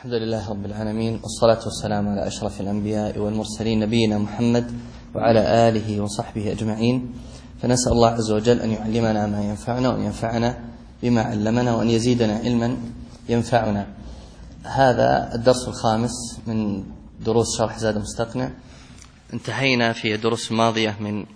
الحمد لله رب العالمين، والصلاة والسلام على أشرف الأنبياء والمرسلين نبينا محمد وعلى آله وصحبه أجمعين. فنسأل الله عز وجل أن يعلمنا ما ينفعنا وأن ينفعنا بما علمنا وأن يزيدنا علما ينفعنا. هذا الدرس الخامس من دروس شرح زاد المستقنع. انتهينا في الدروس الماضية من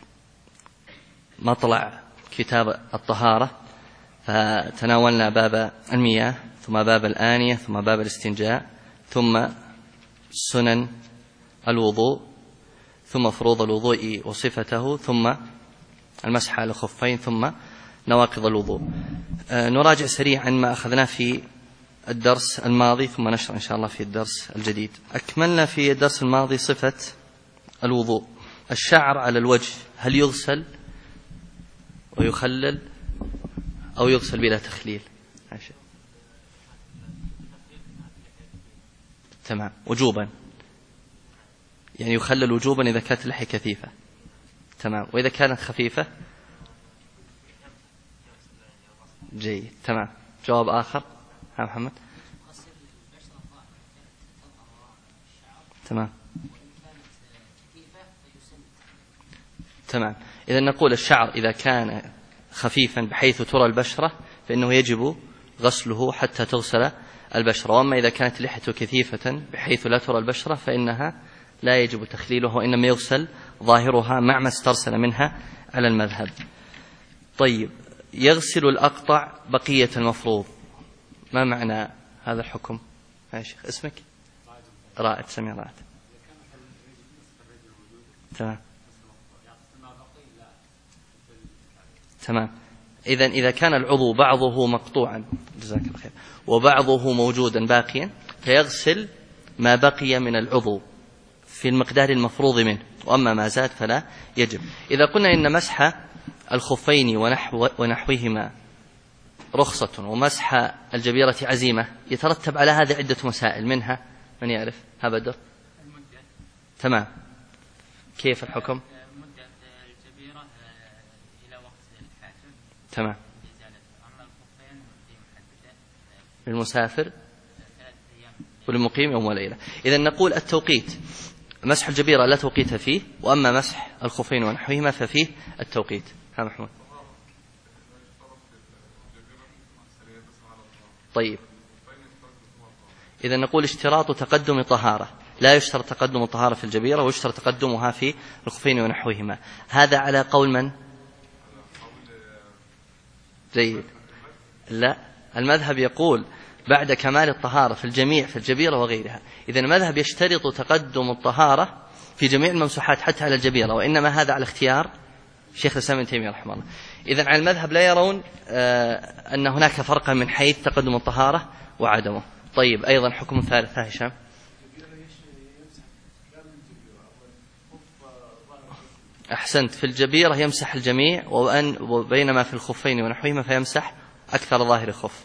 مطلع كتاب الطهارة، فتناولنا باب المياه، ثم باب الآنية، ثم باب الاستنجاء، ثم سنن الوضوء، ثم فروض الوضوء وصفته، ثم المسح على الخفين، ثم نواقض الوضوء. نراجع سريعا ما أخذناه في الدرس الماضي ثم نشرح إن شاء الله في الدرس الجديد. أكملنا في الدرس الماضي صفة الوضوء. الشعر على الوجه هل يغسل ويخلل أو يغسل بلا تخليل؟ تمام، وجوبا، يعني يخلل وجوبا إذا كانت اللحية كثيفة. تمام، وإذا كانت خفيفة؟ جيد، تمام. جواب آخر ها محمد؟ تمام تمام. إذا نقول الشعر إذا كان خفيفا بحيث ترى البشرة فإنه يجب غسله حتى تغسل البشرة، وأما إذا كانت لحيته كثيفة بحيث لا ترى البشرة فإنها لا يجب تخليلها، وإنما يغسل ظاهرها مع ما استرسل منها على المذهب. طيب، يغسل الأقطع بقية المفروض، ما معنى هذا الحكم؟ يا شيخ اسمك؟ رائد، سمي رائد. تمام تمام. إذا كان العضو بعضه مقطوعا، جزاك الله خير، وبعضه موجودا باقيا، فيغسل ما بقي من العضو في المقدار المفروض منه، وأما ما زاد فلا يجب. إذا قلنا إن مسح الخفين ونحوهما رخصة ومسح الجبيرة عزيمة، يترتب على هذا عدة مسائل، منها من يعرف؟ ها بدر. تمام، كيف الحكم؟ تمام. للمسافر وللمقيم يوم وليلة. إذن نقول التوقيت، مسح الجبيرة لا توقيت فيه، وأما مسح الخفين ونحوهما ففيه التوقيت. ها محمود. طيب، إذن نقول اشتراط تقدم طهارة، لا يشترط تقدم الطهارة في الجبيرة ويشترط تقدمها في الخفين ونحوهما. هذا على قول من؟ جيد. لا، المذهب يقول بعد كمال الطهارة في الجميع في الجبيرة وغيرها. إذن المذهب يشترط تقدم الطهارة في جميع الممسوحات حتى على الجبيرة، وإنما هذا على اختيار شيخ الإسلام ابن تيمية رحمه الله. إذن على المذهب لا يرون أن هناك فرقا من حيث تقدم الطهارة وعدمه. طيب، أيضا حكم ثالث هشام. أحسنت، في الجبيرة يمسح الجميع، وبينما في الخفين ونحوهما فيمسح أكثر ظاهر الخف.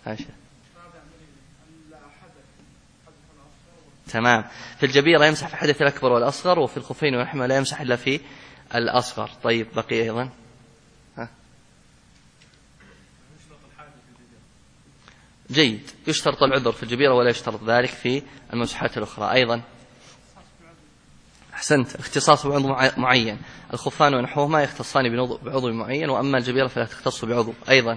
تمام، في الجبيرة يمسح في الحدث الأكبر والأصغر، وفي الخفين ونحوهما لا يمسح إلا في الأصغر. طيب، بقي أيضا جيد، يشترط العذر في الجبيرة ولا يشترط ذلك في المسحات الأخرى. أيضا أحسنت، اختصاص بعضو معين، الخفان ونحوهما يختصان بعضو معين، وأما الجبيرة فلا تختص بعضو. أيضا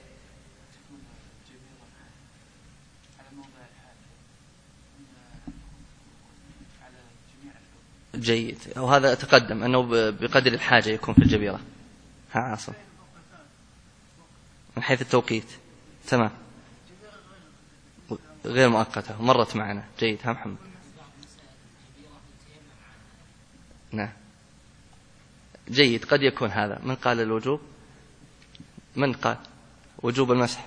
جيد، وهذا تقدم أنه بقدر الحاجة يكون في الجبيرة. ها عاصم، من حيث التوقيت. تمام، غير مؤقتة، مرت معنا. جيد. ها محمد. نعم، جيد، قد يكون هذا. من قال الوجوب؟ من قال وجوب المسح؟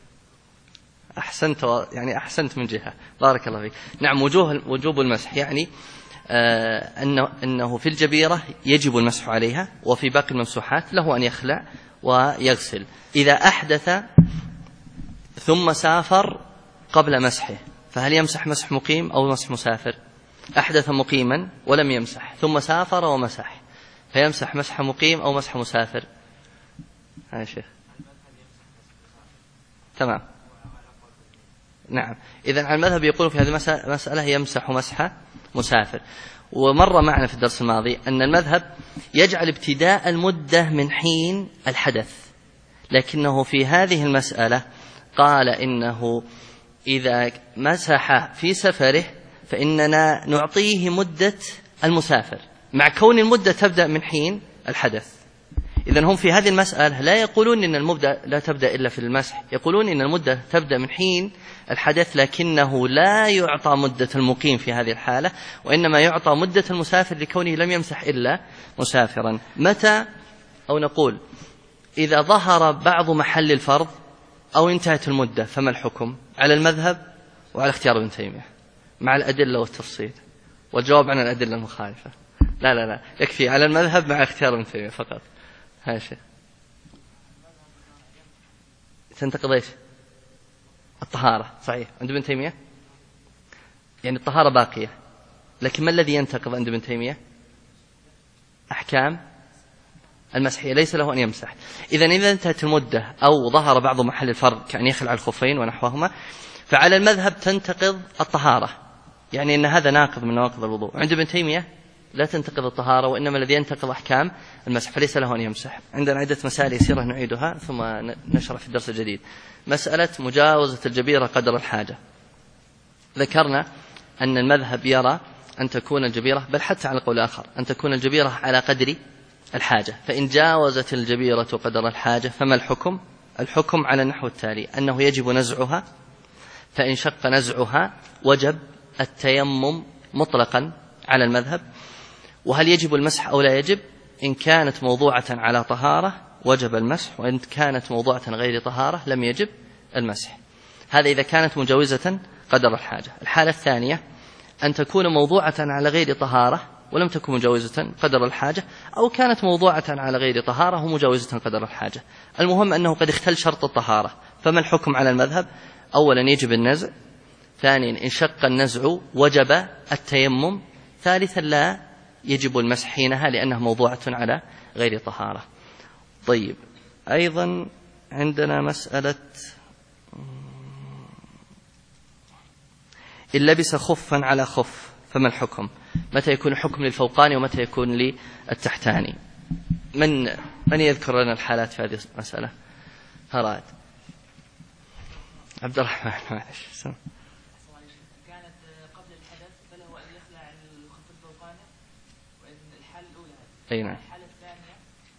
أحسنت، يعني أحسنت من جهة، بارك الله فيك. نعم، وجوب المسح يعني أنه في الجبيرة يجب المسح عليها، وفي باقي الممسوحات له أن يخلع ويغسل. إذا أحدث ثم سافر قبل مسحه فهل يمسح مسح مقيم أو مسح مسافر؟ أحدث مقيما ولم يمسح، ثم سافر ومسح، فيمسح مسح مقيم أو مسح مسافر؟ ها يا شيخ. تمام، نعم. إذن على المذهب يقول في هذه المسألة يمسح مسح مسافر. ومر معنا في الدرس الماضي أن المذهب يجعل ابتداء المدة من حين الحدث، لكنه في هذه المسألة قال إنه إذا مسح في سفره فإننا نعطيه مدة المسافر مع كون المدة تبدأ من حين الحدث. إذن هم في هذه المسألة لا يقولون إن المدة لا تبدأ إلا في المسح، يقولون إن المدة تبدأ من حين الحدث، لكنه لا يعطى مدة المقيم في هذه الحالة، وإنما يعطى مدة المسافر لكونه لم يمسح إلا مسافرا. متى؟ أو نقول إذا ظهر بعض محل الفرض أو انتهت المدة فما الحكم؟ على المذهب وعلى اختيار ابن تيمية مع الأدلة والتفصيل والجواب عن الأدلة المخالفة. لا يكفي على المذهب مع اختيار ابن تيمية فقط. هاشي تنتقض ايش؟ الطهارة. صحيح عند ابن تيمية يعني الطهارة باقية، لكن ما الذي ينتقض عند ابن تيمية؟ أحكام المسحية، ليس له أن يمسح. إذا انتهت المدة أو ظهر بعض محل الفرق كأن يخلع الخفين ونحوهما فعلى المذهب تنتقض الطهارة، يعني أن هذا ناقض من نواقض الوضوء. عند ابن تيمية لا تنتقض الطهارة، وإنما الذي ينتقض أحكام المسح، فليس له أن يمسح. عندنا عدة مسائل يسيرة نعيدها ثم نشرح في الدرس الجديد. مسألة مجاوزة الجبيرة قدر الحاجة. ذكرنا أن المذهب يرى أن تكون الجبيرة، بل حتى على قول آخر أن تكون الجبيرة على قدر الحاجة، فإن جاوزت الجبيرة قدر الحاجة فما الحكم؟ الحكم على النحو التالي: أنه يجب نزعها، فإن شق نزعها وجب التيمم مطلقا على المذهب. وهل يجب المسح أو لا يجب؟ إن كانت موضوعة على طهارة وجب المسح، وإن كانت موضوعة غير طهارة لم يجب المسح. هذا إذا كانت مجاوزة قدر الحاجة. الحالة الثانية أن تكون موضوعة على غير طهارة ولم تكن مجاوزة قدر الحاجة، أو كانت موضوعة على غير طهارة ومجاوزة قدر الحاجة. المهم أنه قد اختل شرط الطهارة. فما الحكم على المذهب؟ أولا يجب النزع، ثانيا إن شق النزع وجب التيمم، ثالثا لا يجب المسح حينها لأنها موضوعة على غير طهارة. طيب، أيضا عندنا مسألة إن لبس خفا على خف فما الحكم؟ متى يكون الحكم للفوقاني ومتى يكون للتحتاني؟ من يذكر لنا الحالات في هذه المسألة؟ هراد عبد الرحمن. معلش. كانت قبل الحدث فله أن يخلع الخف الفوقاني، وإن الحالة الأولى أي نعم. الحالة الثانية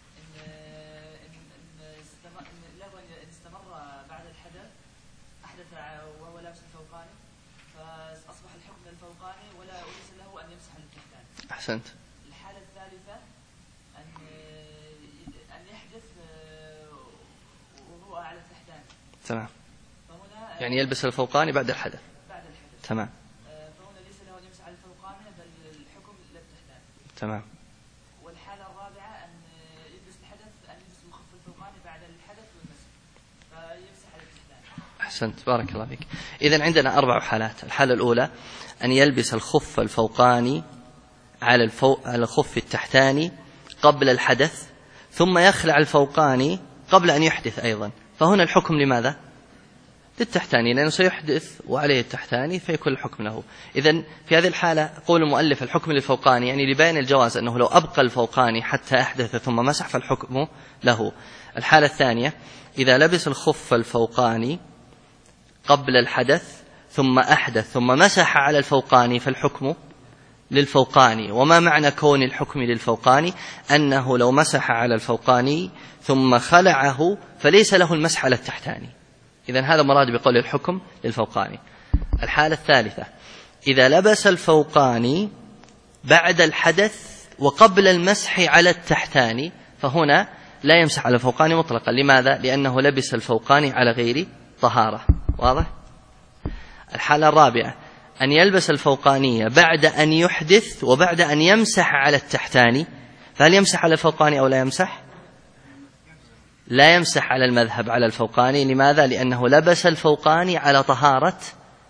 إن له أن استمر بعد الحدث أحدث وهو لابس الفوقاني، فأصبح الحكم للفوقاني وليس له أن يمسح للتحتاني. أحسنت. الحالة الثالثة أن يحدث وهو على التحتاني. تمام. يعني يلبس الفوقاني بعد الحدث. تمام. فهنا ليس له أن يمسح على الفوقاني بل الحكم للتحتاني. تمام. والحالة الرابعة أن يلبس الخف الفوقاني بعد الحدث والمسح فيمسح على التحتاني. أحسنت، بارك الله فيك. إذن عندنا 4 حالات. الحالة الأولى أن يلبس الخف الفوقاني على الخف التحتاني قبل الحدث، ثم يخلع الفوقاني قبل أن يحدث أيضا، فهنا الحكم لماذا؟ للتحتاني، لأنه سيحدث وعليه التحتاني فيكون الحكم له. إذن في هذه الحالة قول المؤلف الحكم للفوقاني، يعني لبيان الجواز أنه لو أبقى الفوقاني حتى أحدث ثم مسح فالحكم له. الحالة الثانية إذا لبس الخف الفوقاني قبل الحدث ثم أحدث ثم مسح على الفوقاني فالحكم للفوقاني. وما معنى كون الحكم للفوقاني؟ أنه لو مسح على الفوقاني ثم خلعه فليس له المسح على التحتاني. إذن هذا مراد بقول الحكم للفوقاني. الحالة الثالثة إذا لبس الفوقاني بعد الحدث وقبل المسح على التحتاني فهنا لا يمسح على الفوقاني مطلقا. لماذا؟ لأنه لبس الفوقاني على غير طهارة. واضح؟ الحالة الرابعة أن يلبس الفوقانية بعد أن يحدث وبعد أن يمسح على التحتاني، فهل يمسح على الفوقاني أو لا يمسح؟ لا يمسح على المذهب على الفوقاني. لماذا؟ لأنه لبس الفوقاني على طهارة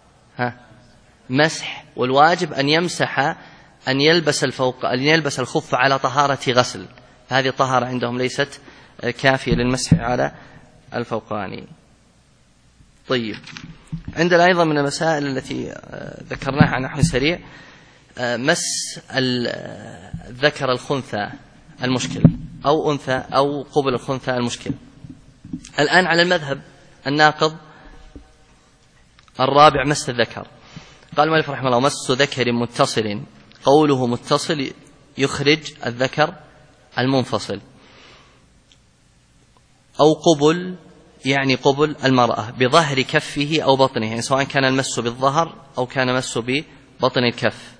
مسح، والواجب أن يمسح أن يلبس الخف على طهارة غسل. هذه الطهارة عندهم ليست كافية للمسح على الفوقاني. طيب، عندنا أيضا من المسائل التي ذكرناها عن نحو سريع مس الذكر الخنثى المشكل أو أنثى أو قبل الخنثى المشكل. الآن على المذهب الناقض الرابع مس الذكر. قال المؤلف رحمه الله: مس ذكر متصل، قوله متصل يخرج الذكر المنفصل، أو قبل يعني قبل المرأة بظهر كفه أو بطنه، يعني سواء كان المس بالظهر أو كان مس ببطن الكف.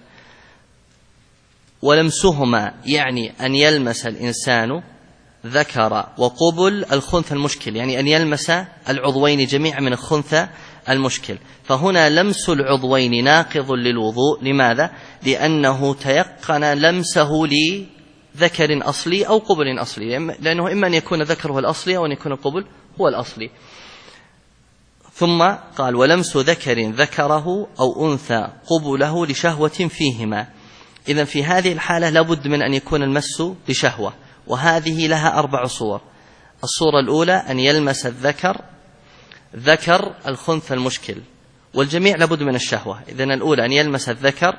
ولمسهما يعني أن يلمس الإنسان ذكر وقبل الخنثى المشكل، يعني أن يلمس العضوين جميعا من الخنثى المشكل. فهنا لمس العضوين ناقض للوضوء. لماذا؟ لأنه تيقن لمسه لذكر أصلي أو قبل أصلي، لأنه إما أن يكون ذكره الأصلي أو أن يكون القبل هو الأصلي. ثم قال: ولمس ذكر ذكره أو أنثى قبله لشهوة فيهما. إذن في هذه الحالة لابد من أن يكون المس لشهوة، وهذه لها 4 صور. الصورة الأولى أن يلمس الذكر الخنثى المشكل، والجميع لابد من الشهوة. إذن الأولى أن يلمس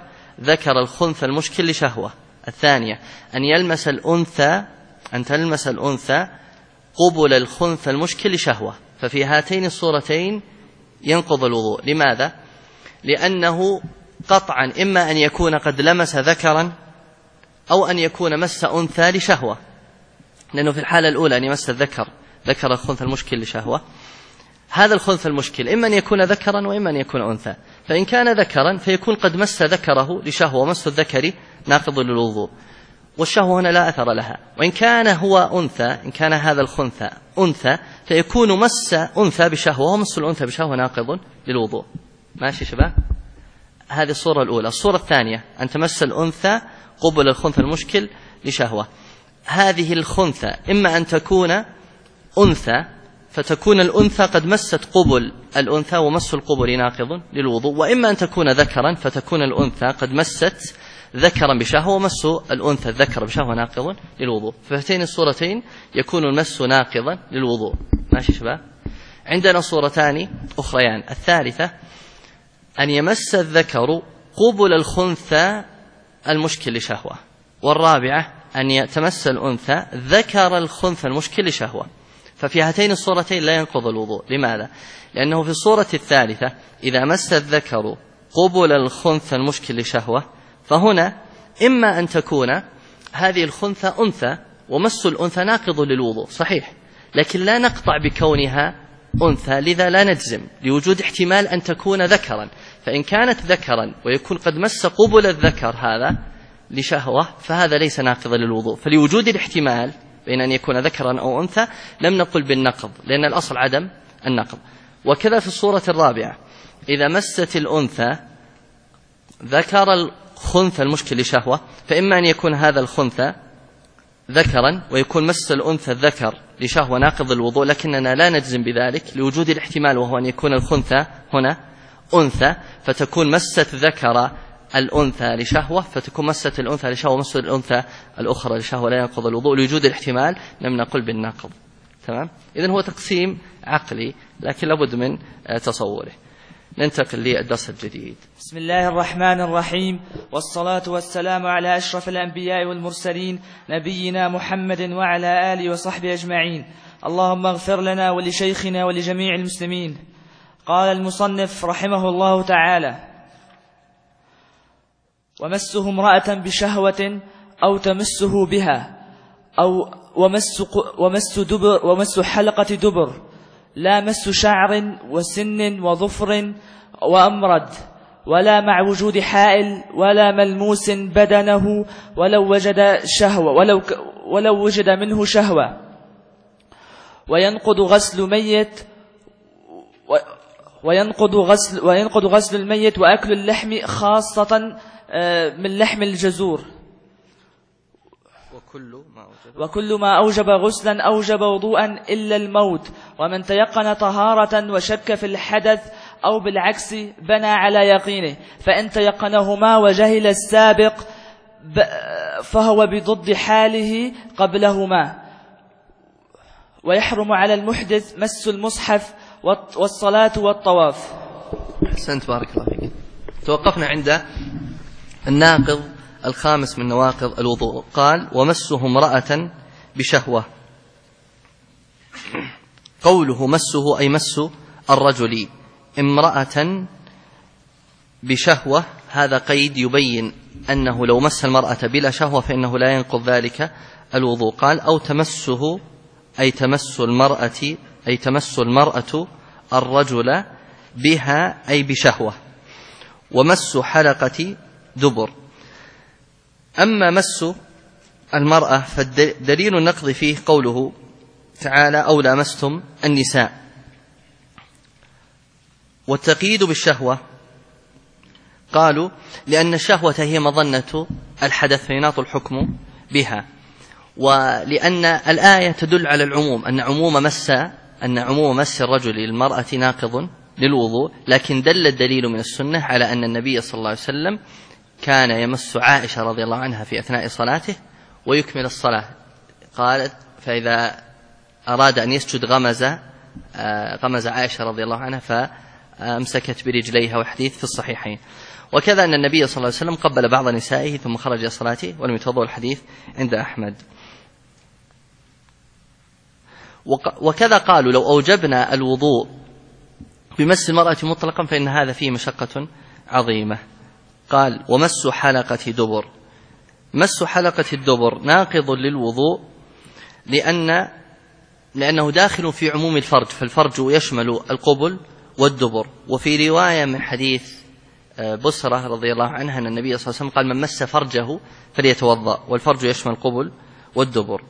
ذكر الخنثى المشكل لشهوة. الثانية أن يلمس الأنثى، أن تلمس الأنثى قبل الخنثى المشكل لشهوة. ففي هاتين الصورتين ينقض الوضوء. لماذا؟ لأنه قطعا إما أن يكون قد لمس ذكرا أو أن يكون مس أنثى لشهوة، لأنه في الحالة الأولى أن يمس ذكر الخنثى المشكل لشهوة. هذا الخنثى المشكل إما أن يكون ذكرا وإما أن يكون أنثى، فإن كان ذكرا فيكون قد مس ذكره لشهوة، ومس الذكر ناقض للوضوء، والشهوة هنا لا أثر لها. وإن كان هو أنثى، إن كان هذا الخنثى أنثى، فيكون مس أنثى بشهوة، ومس الأنثى بشهوة ناقض للوضوء. ماشي شباب؟ هذه الصورة الأولى. الصورة الثانية أن تمس الأنثى قبل الخنثى المشكل لشهوة. هذه الخنثى إما أن تكون أنثى فتكون الأنثى قد مست قبل الأنثى، ومس القبل ناقض للوضوء، وإما أن تكون ذكرا فتكون الأنثى قد مست ذكرا بشهوة، ومس الأنثى الذكر بشهوة ناقض للوضوء. في هاتين الصورتين يكون المس ناقضا للوضوء. ماشي شباب؟ عندنا صورتان أخريان. الثالثة أن يمس الذكر قبل الخنثى المشكل لشهوة، والرابعة أن يتمس الأنثى ذكر الخنثى المشكل لشهوة. ففي هاتين الصورتين لا ينقض الوضوء. لماذا؟ لأنه في الصورة الثالثة إذا مس الذكر قبل الخنثى المشكل لشهوة، فهنا إما أن تكون هذه الخنثى أنثى، ومس الأنثى ناقض للوضوء صحيح، لكن لا نقطع بكونها أنثى، لذا لا نجزم، لوجود احتمال أن تكون ذكرا. فإن كانت ذكرا ويكون قد مس قبل الذكر هذا لشهوة، فهذا ليس ناقضا للوضوء. فلوجود الاحتمال بين أن يكون ذكرا أو أنثى لم نقل بالنقض، لأن الأصل عدم النقض. وكذا في الصورة الرابعة إذا مست الأنثى ذكر الخنثى المشكل لشهوة، فإما أن يكون هذا الخنثى ذكرا ويكون مس الأنثى الذكر لشهوة ناقض الوضوء، لكننا لا نجزم بذلك لوجود الاحتمال، وهو أن يكون الخنثى هنا أنثى، فتكون مست ذكر الأنثى لشهوة، فتكون مست الأنثى لشهوة ومست الأنثى الأخرى لشهوة، لا ينقض الوضوء. لوجود الاحتمال لم نقل بالنقض. تمام؟ إذن هو تقسيم عقلي لكن لابد من تصوره. ننتقل للدرس الجديد. بسم الله الرحمن الرحيم، والصلاة والسلام على أشرف الأنبياء والمرسلين نبينا محمد وعلى آله وصحبه أجمعين. اللهم اغفر لنا ولشيخنا ولجميع المسلمين. قال المصنف رحمه الله تعالى: ومسه امرأة بشهوة أو تمسه بها، أو ومس حلقة دبر، لا مس شعر وسن وظفر وأمرد، ولا مع وجود حائل، ولا ملموس بدنه ولو وجد شهوة ولو وجد منه شهوة. وينقض غسل الميت وأكل اللحم، خاصة من لحم الجزور. وكل ما أوجب غسلا أوجب وضوءا إلا الموت. ومن تيقن طهارة وشك في الحدث أو بالعكس بنى على يقينه، فإن تيقنهما وجهل السابق فهو بضد حاله قبلهما. ويحرم على المحدث مس المصحف والصلاة والطواف. أحسنت بارك الله فيك. توقفنا عند الناقض الخامس من نواقض الوضوء. قال ومسه امرأة بشهوة. قوله مسه أي مس الرجل امرأة بشهوة، هذا قيد يبين أنه لو مس المرأة بلا شهوة فإنه لا ينقض ذلك الوضوء. قال أو تمسه أي تمس المرأة الرجل بها أي بشهوة. ومس حلقة دبر. أما مس المرأة فالدليل النقض فيه قوله تعالى أو لامستم النساء. والتقييد بالشهوة قالوا لأن الشهوة هي مظنة الحدث فيناط الحكم بها، ولأن الآية تدل على العموم أن عموم مس الرجل للمرأة ناقض للوضوء، لكن دل الدليل من السنة على أن النبي صلى الله عليه وسلم كان يمس عائشة رضي الله عنها في أثناء صلاته ويكمل الصلاة. قالت فإذا أراد أن يسجد غمز عائشة رضي الله عنها فأمسكت برجليها، والحديث في الصحيحين. وكذا أن النبي صلى الله عليه وسلم قبل بعض نسائه ثم خرج صلاته ولم يتوضأ، الحديث عند أحمد. وكذا قالوا لو أوجبنا الوضوء بمس المرأة مطلقا فإن هذا فيه مشقة عظيمة. قال ومس حلقة دبر. مس حلقة الدبر ناقض للوضوء لأنه داخل في عموم الفرج، فالفرج يشمل القبل والدبر. وفي رواية من حديث بصرة رضي الله عنها أن النبي صلى الله عليه وسلم قال من مس فرجه فليتوضأ، والفرج يشمل القبل والدبر.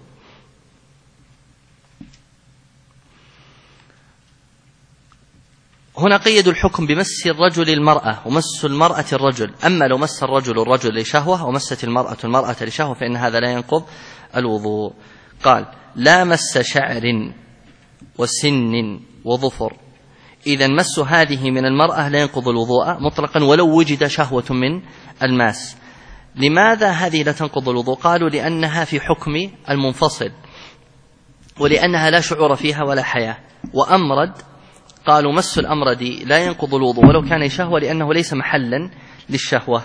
هنا قيد الحكم بمس الرجل المرأة ومس المرأة الرجل. أما لو مس الرجل لشهوة ومست المرأة لشهوة فإن هذا لا ينقض الوضوء. قال لا مس شعر وسن وظفر. إذا مس هذه من المرأة لا ينقض الوضوء مطلقا ولو وجد شهوة من الماس. لماذا هذه لا تنقض الوضوء؟ قالوا لأنها في حكم المنفصل، ولأنها لا شعور فيها ولا حياة. وأمرد قالوا مس الأمرد لا ينقض الوضوء ولو كان شهوة لأنه ليس محلا للشهوة.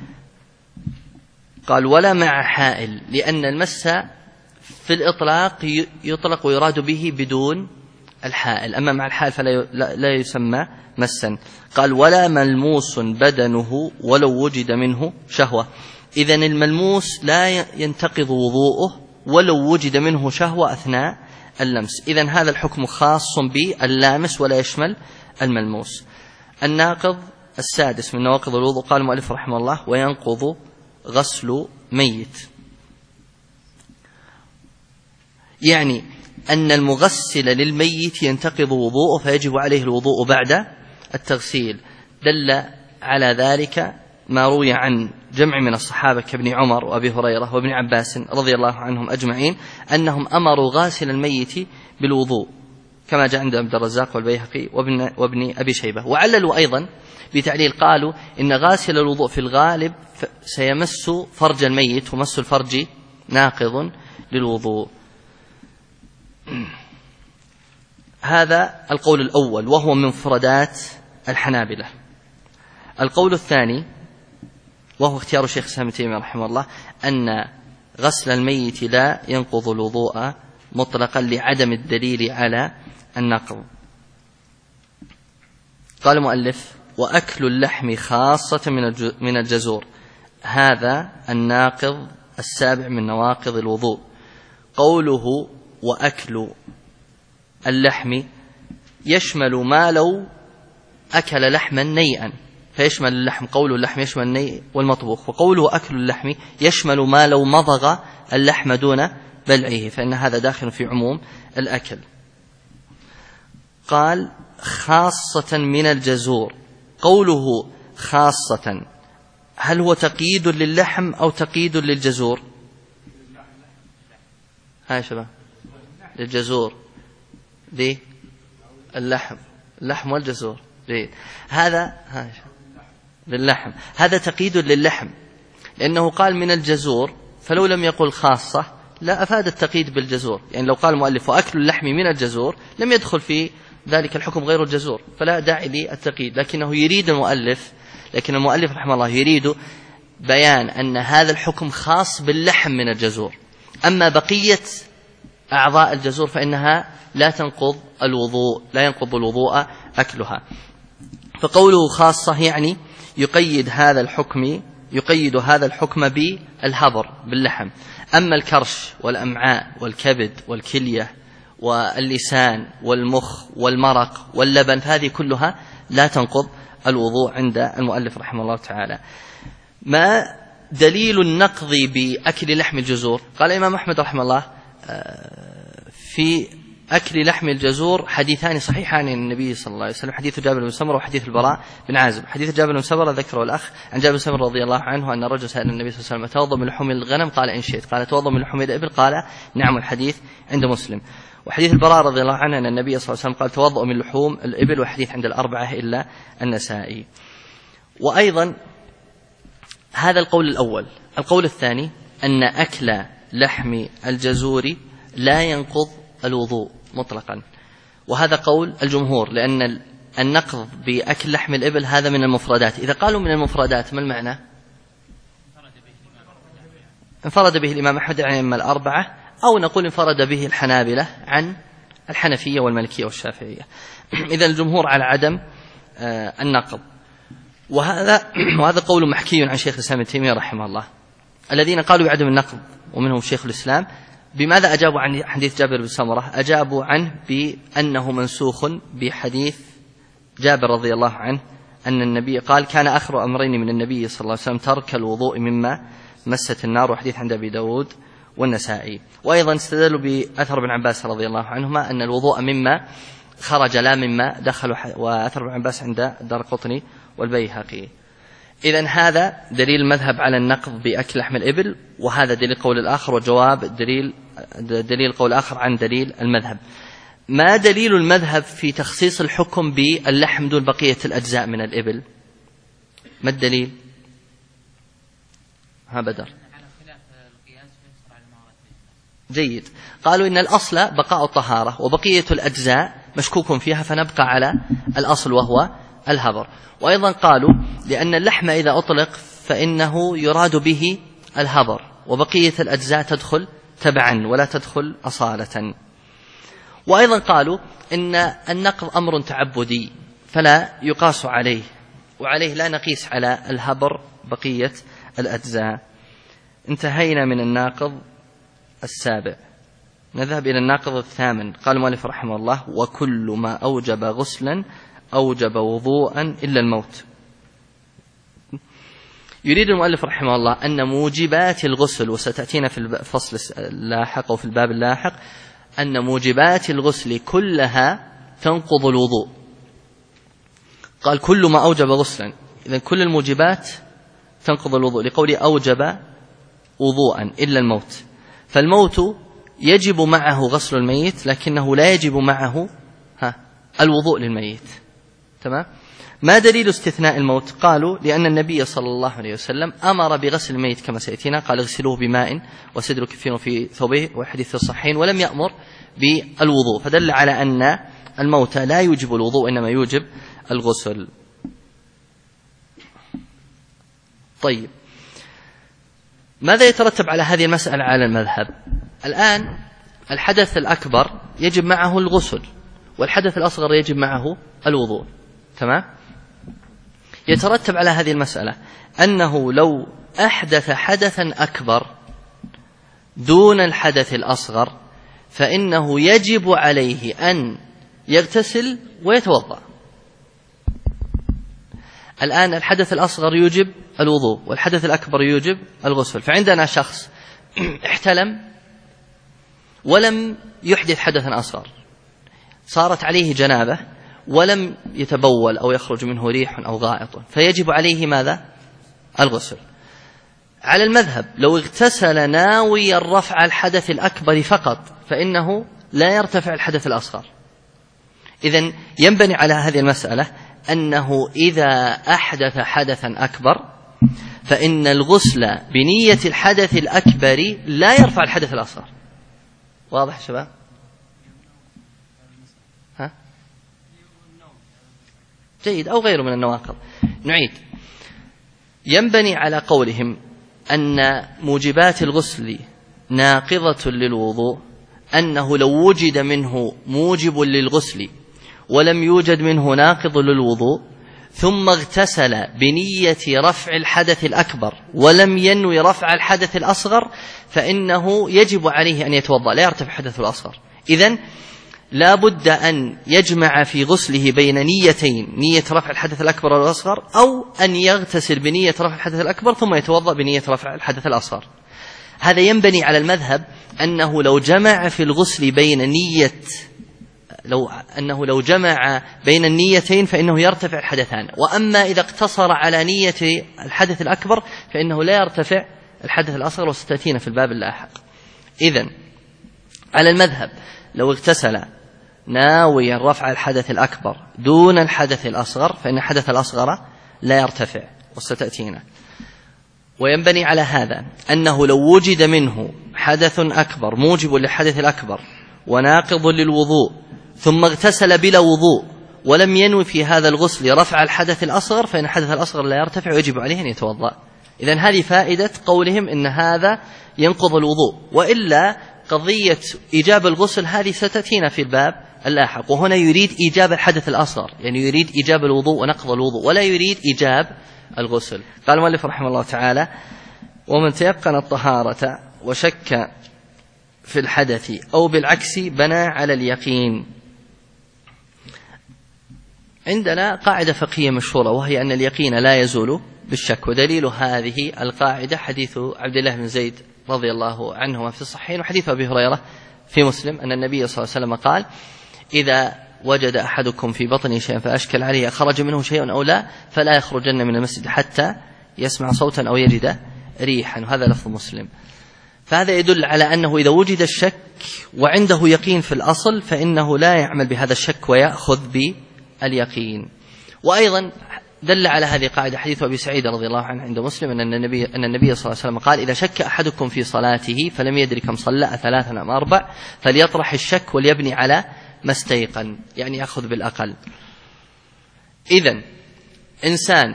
قال ولا مع حائل، لأن المس في الإطلاق يطلق ويراد به بدون الحائل، أما مع الحائل فلا يسمى مسا. قال ولا ملموس بدنه ولو وجد منه شهوة. إذن الملموس لا ينتقض وضوءه ولو وجد منه شهوة أثناء اللمس. إذن هذا الحكم خاص باللامس ولا يشمل الملموس. الناقض السادس من نواقض الوضوء قال المؤلف رحمه الله وينقض غسل ميت. يعني أن المغسل للميت ينتقض وضوءه فيجب عليه الوضوء بعد التغسيل. دل على ذلك ما روي عن جمع من الصحابة كابن عمر وأبي هريرة وابن عباس رضي الله عنهم أجمعين أنهم أمروا غاسل الميت بالوضوء كما جاء عند عبد الرزاق والبيهقي وابن أبي شيبة. وعللوا أيضا بتعليل قالوا إن غاسل الوضوء في الغالب سيمس فرج الميت، ومس الفرج ناقض للوضوء. هذا القول الأول وهو من مفردات الحنابلة. القول الثاني وهو اختيار الشيخ الإسلام ابن تيمية رحمه الله أن غسل الميت لا ينقض الوضوء مطلقا لعدم الدليل على النقض. قال المؤلف وأكل اللحم خاصة من الجزور. هذا الناقض السابع من نواقض الوضوء. قوله وأكل اللحم يشمل ما لو أكل لحما نيئا، فيشمل اللحم، قول اللحم يشمل النيء والمطبوخ. وقوله أكل اللحم يشمل ما لو مضغ اللحم دون بلعه، فإن هذا داخل في عموم الأكل. قال خاصة من الجزور. قوله خاصة هل هو تقييد للحم أو تقييد للجزور؟ هاي شباب للجزور اللحم والجزور هذا للحم، هذا تقييد للحم لأنه قال من الجزور، فلو لم يقل خاصة لا أفاد التقييد بالجزور. يعني لو قال المؤلف وأكل اللحم من الجزور لم يدخل في ذلك الحكم غير الجزور، فلا داعي للتقييد. لكن المؤلف رحمه الله يريد بيان أن هذا الحكم خاص باللحم من الجزور، أما بقية أعضاء الجزور فإنها لا ينقض الوضوء أكلها. فقوله خاصة يعني يقيد هذا الحكم بالهبر باللحم. أما الكرش والأمعاء والكبد والكلية واللسان والمخ والمرق واللبن فهذه كلها لا تنقض الوضوء عند المؤلف رحمه الله تعالى. ما دليل النقض بأكل لحم الجزور؟ قال الإمام أحمد رحمه الله في أكل لحم الجزور حديثان صحيحان عن النبي صلى الله عليه وسلم، حديث جابر بن سمرة وحديث البراء بن عازب. حديث جابر بن سمرة ذكره الأخ عن جابر بن سمرة رضي الله عنه أن رجل سأل النبي صلى الله عليه وسلم توضأ من لحوم الغنم؟ قال إن شئت. قال توضأ من لحوم الإبل؟ قال نعم. الحديث عند مسلم. وحديث البراء رضي الله عنه أن النبي صلى الله عليه وسلم قال توضأ من لحوم الإبل، وحديث عند الأربعة إلا النسائي. وأيضا هذا القول الأول. القول الثاني أن أكل لحم الجزور لا ينقض الوضوء مطلقا، وهذا قول الجمهور، لأن النقض بأكل لحم الإبل هذا من المفردات. إذا قالوا من المفردات ما المعنى؟ انفرد به الإمام أحمد عن الأئمة الأربعة، أو نقول انفرد به الحنابلة عن الحنفية والمالكية والشافعية. إذا الجمهور على عدم النقض، وهذا قول محكي عن شيخ الإسلام ابن تيمية رحمه الله. الذين قالوا بعدم النقض ومنهم شيخ الإسلام، بماذا أجابوا عن حديث جابر بن سمرة؟ أجابوا عنه بأنه منسوخ بحديث جابر رضي الله عنه أن النبي قال كان آخر أمرين من النبي صلى الله عليه وسلم ترك الوضوء مما مست النار، وحديث عند أبي داود والنسائي. وأيضا استدلوا بأثر ابن عباس رضي الله عنهما أن الوضوء مما خرج لا مما دخل، وأثر ابن عباس عند الدارقطني والبيهقي. إذن هذا دليل المذهب على النقض بأكل لحم الإبل، وهذا دليل قول الآخر، والجواب دليل قول آخر عن دليل المذهب. ما دليل المذهب في تخصيص الحكم باللحم دون بقية الأجزاء من الإبل؟ ما الدليل؟ ها بدر. جيد. قالوا إن الأصل بقاء الطهارة، وبقية الأجزاء مشكوك فيها، فنبقى على الأصل وهو الهبر. وأيضا قالوا لأن اللحم إذا أطلق فإنه يراد به الهبر، وبقية الأجزاء تدخل تبعا ولا تدخل أصالة. وأيضا قالوا إن النقض أمر تعبدي فلا يقاس عليه، وعليه لا نقيس على الهبر بقية الأجزاء. انتهينا من الناقض السابع، نذهب إلى الناقض الثامن. قال المؤلف رحمه الله وكل ما أوجب غسلا أوجب وضوءا إلا الموت. يريد المؤلف رحمه الله أن موجبات الغسل، وستأتينا في الفصل اللاحق وفي الباب اللاحق، أن موجبات الغسل كلها تنقض الوضوء. قال كل ما أوجب غسلا، إذن كل الموجبات تنقض الوضوء، لقوله أوجب وضوءا إلا الموت. فالموت يجب معه غسل الميت، لكنه لا يجب معه الوضوء للميت. تمام. ما دليل استثناء الموت؟ قالوا لأن النبي صلى الله عليه وسلم أمر بغسل الميت كما سيأتينا، قال اغسلوه بماء وسدروا كفينه في ثوبه، والحديث الصحيحين، ولم يأمر بالوضوء، فدل على أن الموت لا يوجب الوضوء إنما يوجب الغسل. طيب، ماذا يترتب على هذه المسألة على المذهب؟ الآن الحدث الأكبر يجب معه الغسل، والحدث الأصغر يجب معه الوضوء. تمام. يترتب على هذه المسألة أنه لو أحدث حدثا أكبر دون الحدث الأصغر فإنه يجب عليه أن يغتسل ويتوضأ. الآن الحدث الأصغر يوجب الوضوء، والحدث الأكبر يوجب الغسل. فعندنا شخص احتلم ولم يحدث حدثا أصغر، صارت عليه جنابة ولم يتبول أو يخرج منه ريح أو غائط، فيجب عليه ماذا؟ الغسل. على المذهب لو اغتسل ناويا رفع الحدث الأكبر فقط فإنه لا يرتفع الحدث الأصغر. إذن ينبني على هذه المسألة أنه إذا أحدث حدثا أكبر فإن الغسل بنية الحدث الأكبر لا يرفع الحدث الأصغر. واضح شباب؟ جيد، أو غيره من النواقض. نعيد. ينبني على قولهم أن موجبات الغسل ناقضة للوضوء أنه لو وجد منه موجب للغسل ولم يوجد منه ناقض للوضوء ثم اغتسل بنية رفع الحدث الأكبر ولم ينوي رفع الحدث الأصغر فإنه يجب عليه أن يتوضأ، لا يرتفع حدث الأصغر. إذن لا بد أن يجمع في غسله بين نيتين، نية رفع الحدث الأكبر والأصغر، أو أن يغتسل بنية رفع الحدث الأكبر ثم يتوضأ بنية رفع الحدث الأصغر. هذا ينبني على المذهب أنه لو جمع في الغسل بين لو جمع بين النيتين فإنه يرتفع الحدثان، وأما إذا اقتصر على نية الحدث الأكبر فإنه لا يرتفع الحدث الأصغر، وستأتينا في الباب اللاحق. إذن على المذهب لو اغتسل ناويا رفع الحدث الأكبر دون الحدث الأصغر فإن الحدث الأصغر لا يرتفع، وستأتينا. وينبني على هذا أنه لو وجد منه حدث أكبر موجب للحدث الأكبر وناقض للوضوء ثم اغتسل بلا وضوء ولم ينوي في هذا الغسل رفع الحدث الأصغر فإن الحدث الأصغر لا يرتفع ويجب عليه أن يتوضأ. إذن هذه فائدة قولهم إن هذا ينقض الوضوء، وإلا قضية إيجاب الغسل هذه ستأتينا في الباب اللاحق. وهنا يريد إيجاب الحدث الأصغر، يعني يريد إيجاب الوضوء ونقض الوضوء، ولا يريد إيجاب الغسل. قال المؤلف رحمه الله تعالى: ومن تيقن الطهارة وشك في الحدث أو بالعكس بنى على اليقين. عندنا قاعدة فقهية مشهورة، وهي أن اليقين لا يزول بالشك، ودليل هذه القاعدة حديث عبد الله بن زيد رضي الله عنهما في الصحيحين، وحديث أبي هريرة في مسلم أن النبي صلى الله عليه وسلم قال: إذا وجد أحدكم في بطنه شيئا فأشكل عليه خرج منه شيء أو لا فلا يخرجن من المسجد حتى يسمع صوتا أو يجد ريحا، وهذا لفظ مسلم. فهذا يدل على أنه إذا وجد الشك وعنده يقين في الأصل فإنه لا يعمل بهذا الشك ويأخذ باليقين. وأيضا دل على هذه قاعدة حديث أبي سعيد رضي الله عنه عند مسلم أن النبي صلى الله عليه وسلم قال: إذا شك أحدكم في صلاته فلم يدري كم صلى 3 أم 4 فليطرح الشك وليبني على ما استيقن، يعني يأخذ بالأقل. إذن إنسان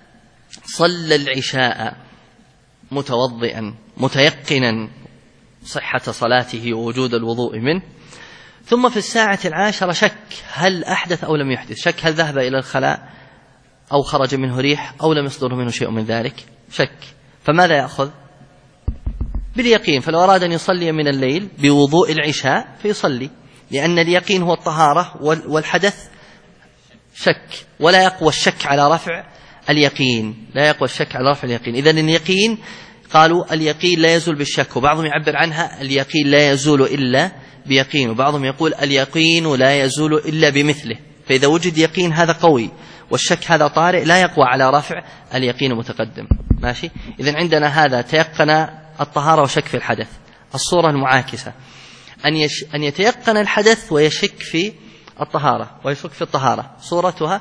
صلى العشاء متوضئا متيقنا صحة صلاته ووجود الوضوء منه، ثم في 10 شك هل أحدث أو لم يحدث، شك هل ذهب إلى الخلاء أو خرج منه ريح أو لم يصدر منه شيء من ذلك، شك. فماذا يأخذ؟ باليقين. فلو أراد أن يصلي من الليل بوضوء العشاء فيصلي، لأن اليقين هو الطهارة والحدث شك، ولا يقوى الشك على رفع اليقين، لا يقوى الشك على رفع اليقين. إذن اليقين قالوا اليقين لا يزول بالشك، وبعضهم يعبر عنها اليقين لا يزول إلا بيقين، وبعضهم يقول اليقين لا يزول إلا بمثله. فإذا وجد يقين هذا قوي والشك هذا طارئ لا يقوى على رفع اليقين متقدم. ماشي. إذن عندنا هذا تيقن الطهارة وشك في الحدث. الصورة المعاكسة أن يتيقن الحدث ويشك في الطهارة ويشك في الطهارة. صورتها: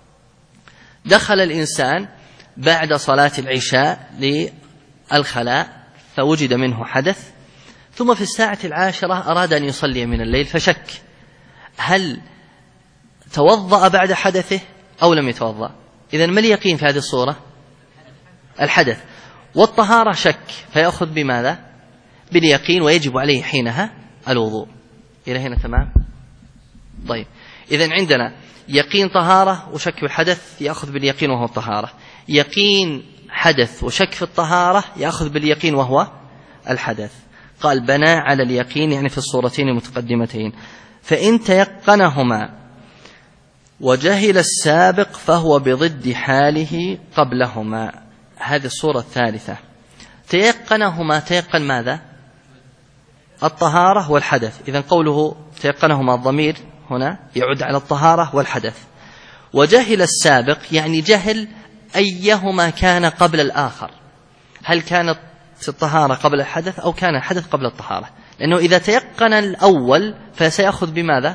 دخل الإنسان بعد صلاة العشاء للخلاء فوجد منه حدث، ثم في 10 أراد أن يصلي من الليل فشك هل توضأ بعد حدثه أو لم يتوضأ. إذن ما اليقين في هذه الصورة؟ الحدث. والطهارة شك، فيأخذ بماذا؟ باليقين، ويجب عليه حينها الوضوء. إلى هنا تمام؟ طيب. إذن عندنا يقين طهارة وشك في الحدث يأخذ باليقين وهو الطهارة، يقين حدث وشك في الطهارة يأخذ باليقين وهو الحدث. قال: بنى على اليقين، يعني في الصورتين المتقدمتين. فإن تيقنهما وجهل السابق فهو بضد حاله قبلهما. هذه الصورة الثالثة. تيقنهما، تيقن ماذا؟ الطهارة والحدث. إذن قوله تيقنهما الضمير هنا يعود على الطهارة والحدث. وجهل السابق يعني جهل أيهما كان قبل الآخر، هل كانت الطهارة قبل الحدث أو كان الحدث قبل الطهارة، لأنه إذا تيقن الأول فسيأخذ بماذا؟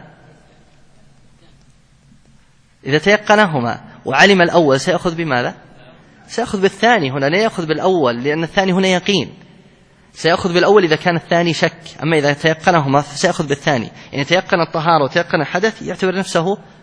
إذا تيقنهما وعلم الأول سيأخذ بماذا؟ سيأخذ بالثاني. هنا لا يأخذ بالأول لأن الثاني هنا يقين، سيأخذ بالأول إذا كان الثاني شك. أما إذا تيقنهما فسيأخذ بالثاني، يعني تيقن الطهارة وتيقن الحدث يعتبر نفسه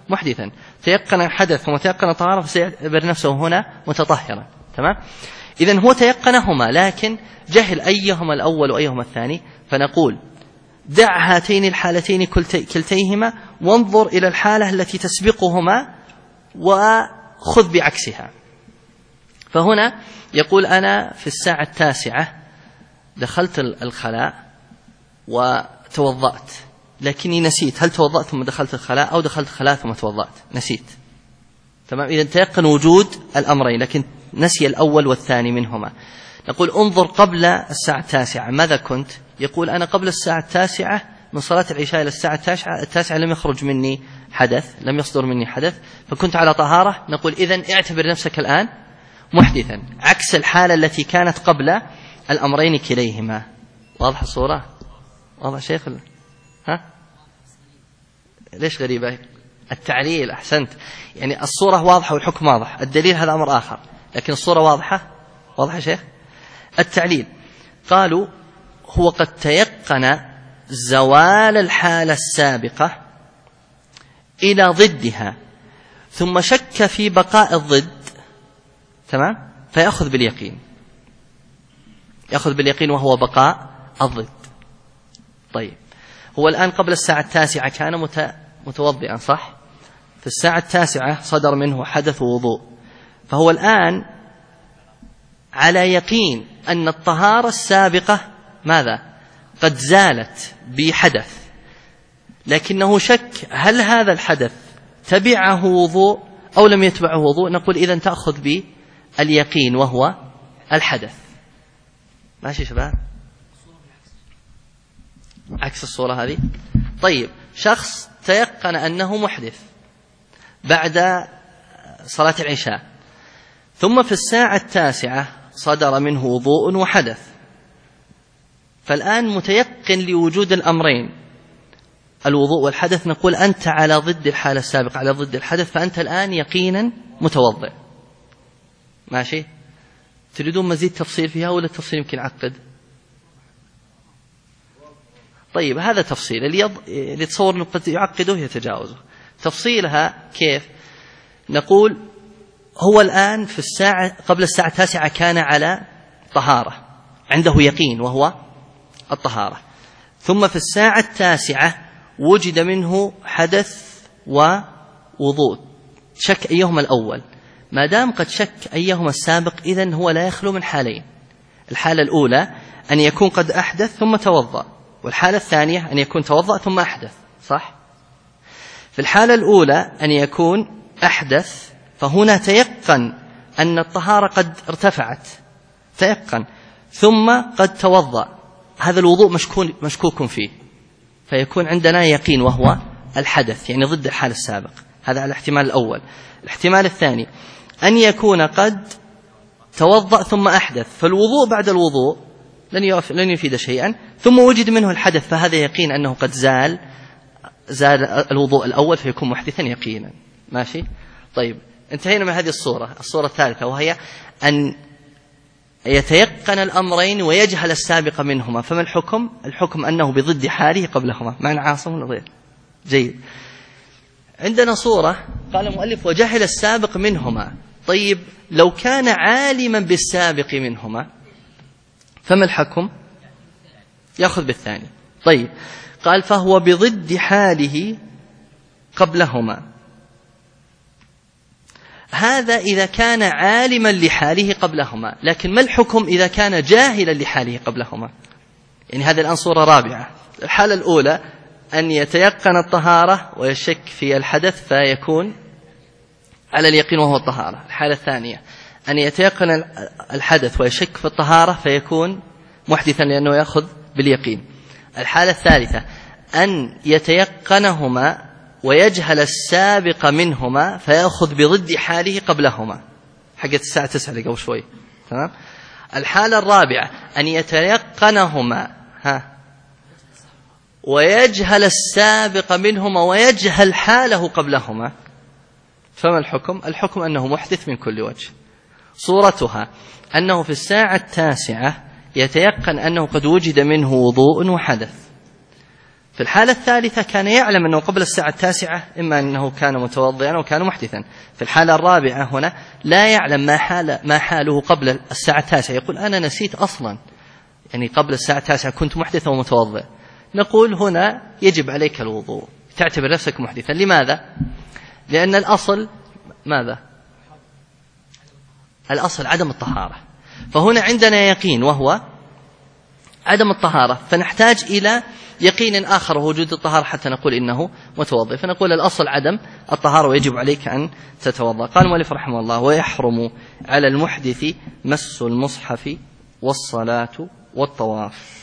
محدثا، تيقن حدث ثم تيقن طهارة فسيعتبر نفسه هنا متطهرا. تمام؟ إذن هو تيقنهما لكن جهل أيهما الأول وأيهما الثاني، فنقول دع هاتين الحالتين كلتيهما وانظر إلى الحالة التي تسبقهما وخذ بعكسها. فهنا يقول أنا في الساعة 9 دخلت الخلاء وتوضأت، لكني نسيت هل توضأت ثم دخلت الخلاء أو دخلت الخلاء ثم توضأت، نسيت. تمام؟ إذن تيقن وجود الأمرين لكن نسي الأول والثاني منهما. نقول انظر قبل الساعة 9 ماذا كنت؟ يقول أنا قبل الساعة 9 من صلاة العشاء إلى الساعة 9 لم يخرج مني حدث، لم يصدر مني حدث، فكنت على طهارة. نقول إذن اعتبر نفسك الآن محدثا، عكس الحالة التي كانت قبل الأمرين كليهما. واضح الصورة؟ واضح شيخ؟ ها؟ ليش غريبة؟ التعليل، أحسنت. يعني الصورة واضحة والحكم واضح، الدليل هذا أمر آخر، لكن الصورة واضحة. واضح شيخ؟ التعليل قالوا هو قد تيقن زوال الحالة السابقة إلى ضدها ثم شك في بقاء الضد، تمام؟ فيأخذ باليقين، يأخذ باليقين وهو بقاء الضد. طيب هو الآن قبل الساعة 9 كان متوضئا صح؟ في الساعة 9 صدر منه حدث ووضوء، فهو الآن على يقين أن الطهارة السابقة ماذا؟ قد زالت بحدث، لكنه شك هل هذا الحدث تبعه وضوء أو لم يتبعه وضوء. نقول إذن تأخذ باليقين وهو الحدث. ماشي شباب؟ عكس الصورة هذه. طيب شخص تيقن أنه محدث بعد صلاة العشاء، ثم في الساعة 9 صدر منه وضوء وحدث، فالآن متيقن لوجود الأمرين الوضوء والحدث. نقول أنت على ضد الحالة السابقة، على ضد الحدث، فأنت الآن يقينا متوضئ. ماشي؟ تريدون مزيد تفصيل فيها ولا التفصيل يمكن عقد؟ طيب هذا تفصيل اللي تصور أنه قد يعقده يتجاوزه. تفصيلها كيف؟ نقول هو الآن في الساعة قبل الساعة 9 كان على طهارة، عنده يقين وهو الطهارة، ثم في الساعة 9 وجد منه حدث ووضوء، شك أيهما الأول. ما دام قد شك أيهما السابق إذن هو لا يخلو من حالين. الحالة الأولى أن يكون قد أحدث ثم توضأ، والحالة الثانية أن يكون توضأ ثم أحدث، صح؟ في الحالة الأولى أن يكون أحدث، فهنا تيقن أن الطهارة قد ارتفعت، تيقن، ثم قد توضأ، هذا الوضوء مشكوك فيه، فيكون عندنا يقين وهو الحدث، يعني ضد الحالة السابق. هذا على الاحتمال الأول. الاحتمال الثاني أن يكون قد توضأ ثم أحدث، فالوضوء بعد الوضوء لن يفيد شيئا، ثم وجد منه الحدث، فهذا يقين أنه قد زال الوضوء الأول، فيكون محدثا يقينا. ماشي؟ طيب انتهينا من هذه الصورة الثالثة، وهي أن يتيقن الأمرين ويجهل السابق منهما. فما الحكم؟ الحكم أنه بضد حاله قبلهما. معنى عاصم ولا غير؟ جيد. عندنا صورة قال المؤلف وجهل السابق منهما. طيب لو كان عالما بالسابق منهما فما الحكم؟ يأخذ بالثاني. طيب قال فهو بضد حاله قبلهما. هذا إذا كان عالما لحاله قبلهما، لكن ما الحكم إذا كان جاهلا لحاله قبلهما؟ يعني هذه الآن صورة رابعة. الحالة الأولى أن يتيقن الطهارة ويشك في الحدث فيكون على اليقين وهو الطهارة. الحالة الثانية أن يتيقن الحدث ويشك في الطهارة فيكون محدثا لأنه يأخذ باليقين. الحالة الثالثة أن يتيقنهما ويجهل السابق منهما فيأخذ بضد حاله قبلهما، حقت الساعة 9 اللي قبل شوي. تمام. الحالة الرابعة أن يتيقنهما ويجهل السابق منهما ويجهل حاله قبلهما، فما الحكم؟ الحكم أنه محدث من كل وجه. صورتها أنه في الساعة 9 يتيقن أنه قد وجد منه وضوء وحدث، في الحالة الثالثة كان يعلم أنه قبل الساعة 9 إما أنه كان متوضئا أو كان محدثا. في الحالة الرابعة هنا لا يعلم ما حاله قبل الساعة 9، يقول أنا نسيت أصلا، يعني قبل الساعة 9 كنت محدثا ومتوضئ. نقول هنا يجب عليك الوضوء، تعتبر نفسك محدثا. لماذا؟ لأن الأصل ماذا؟ الأصل عدم الطهارة، فهنا عندنا يقين وهو عدم الطهارة، فنحتاج إلى يقين آخر وجود الطهارة حتى نقول إنه متوضئ، فنقول الأصل عدم الطهارة ويجب عليك أن تتوضأ. قال المؤلف رحمه الله: ويحرم على المحدث مس المصحف والصلاة والطواف.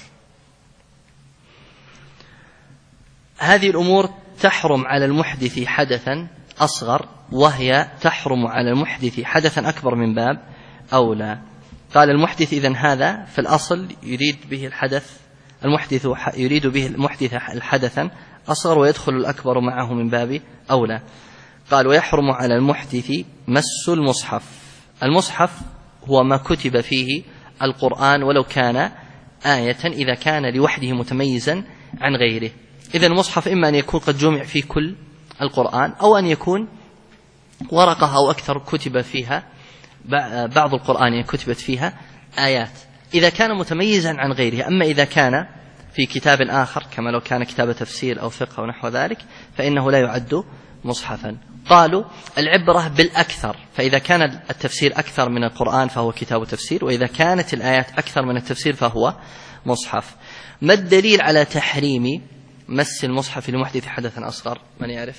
هذه الأمور تحرم على المحدث حدثا أصغر، وهي تحرم على المحدث حدثا أكبر من باب أولى. قال المحدث إذن هذا في الأصل يريد به الحدث، المحدث يريد به المحدث الحدثا أصغر، ويدخل الأكبر معه من باب أولى. قال: ويحرم على المحدث مس المصحف. المصحف هو ما كتب فيه القرآن ولو كان آية، إذا كان لوحده متميزا عن غيره. إذن المصحف إما أن يكون قد جمع فيه كل القرآن، أو أن يكون ورقة أو أكثر كتب فيها بعض القرآن كتبت فيها آيات، إذا كان متميزا عن غيره. أما إذا كان في كتاب آخر كما لو كان كتاب تفسير أو فقه أو نحو ذلك فإنه لا يعد مصحفا. قالوا العبرة بالأكثر، فإذا كان التفسير أكثر من القرآن فهو كتاب تفسير، وإذا كانت الآيات أكثر من التفسير فهو مصحف. ما الدليل على تحريم مس المصحف لمحدث حدثا أصغر؟ من يعرف؟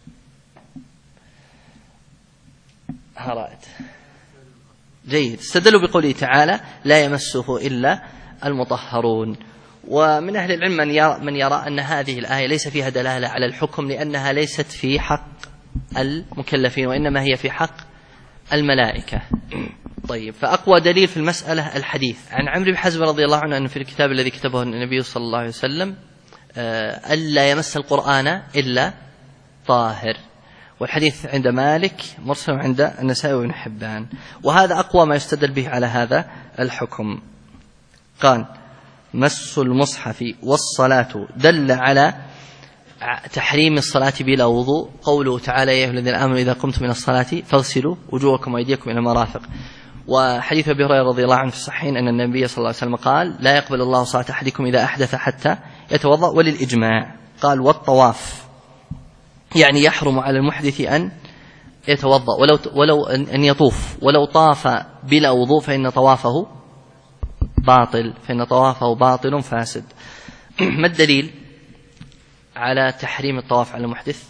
هرائد جيد. استدلوا بقوله تعالى: لا يمسه إلا المطهرون. ومن أهل العلم من يرى أن هذه الآية ليس فيها دلالة على الحكم، لأنها ليست في حق المكلفين وإنما هي في حق الملائكة. طيب، فأقوى دليل في المسألة الحديث عن عمرو بن حزم رضي الله عنه أن في الكتاب الذي كتبه النبي صلى الله عليه وسلم ألا يمس القرآن إلا طاهر، والحديث عند مالك مرسل عند النسائي وابن حبان، وهذا أقوى ما يستدل به على هذا الحكم. قال: مس المصحف والصلاة دل على تحريم الصلاة بلا وضوء. قوله تعالى: يا أيها الذين آمنوا إذا قمتم من الصلاة فاغسلوا وجوهكم وأيديكم إلى المرافق. وحديث أبي هريرة رضي الله عنه في الصحيحين أن النبي صلى الله عليه وسلم قال: لا يقبل الله صلاة أحدكم إذا أحدث حتى يتوضأ. وللإجماع. قال: والطواف، يعني يحرم على المحدث أن يتوضأ ولو أن يطوف، ولو طاف بلا وضوء فإن طوافه باطل فاسد. ما الدليل على تحريم الطواف على المحدث؟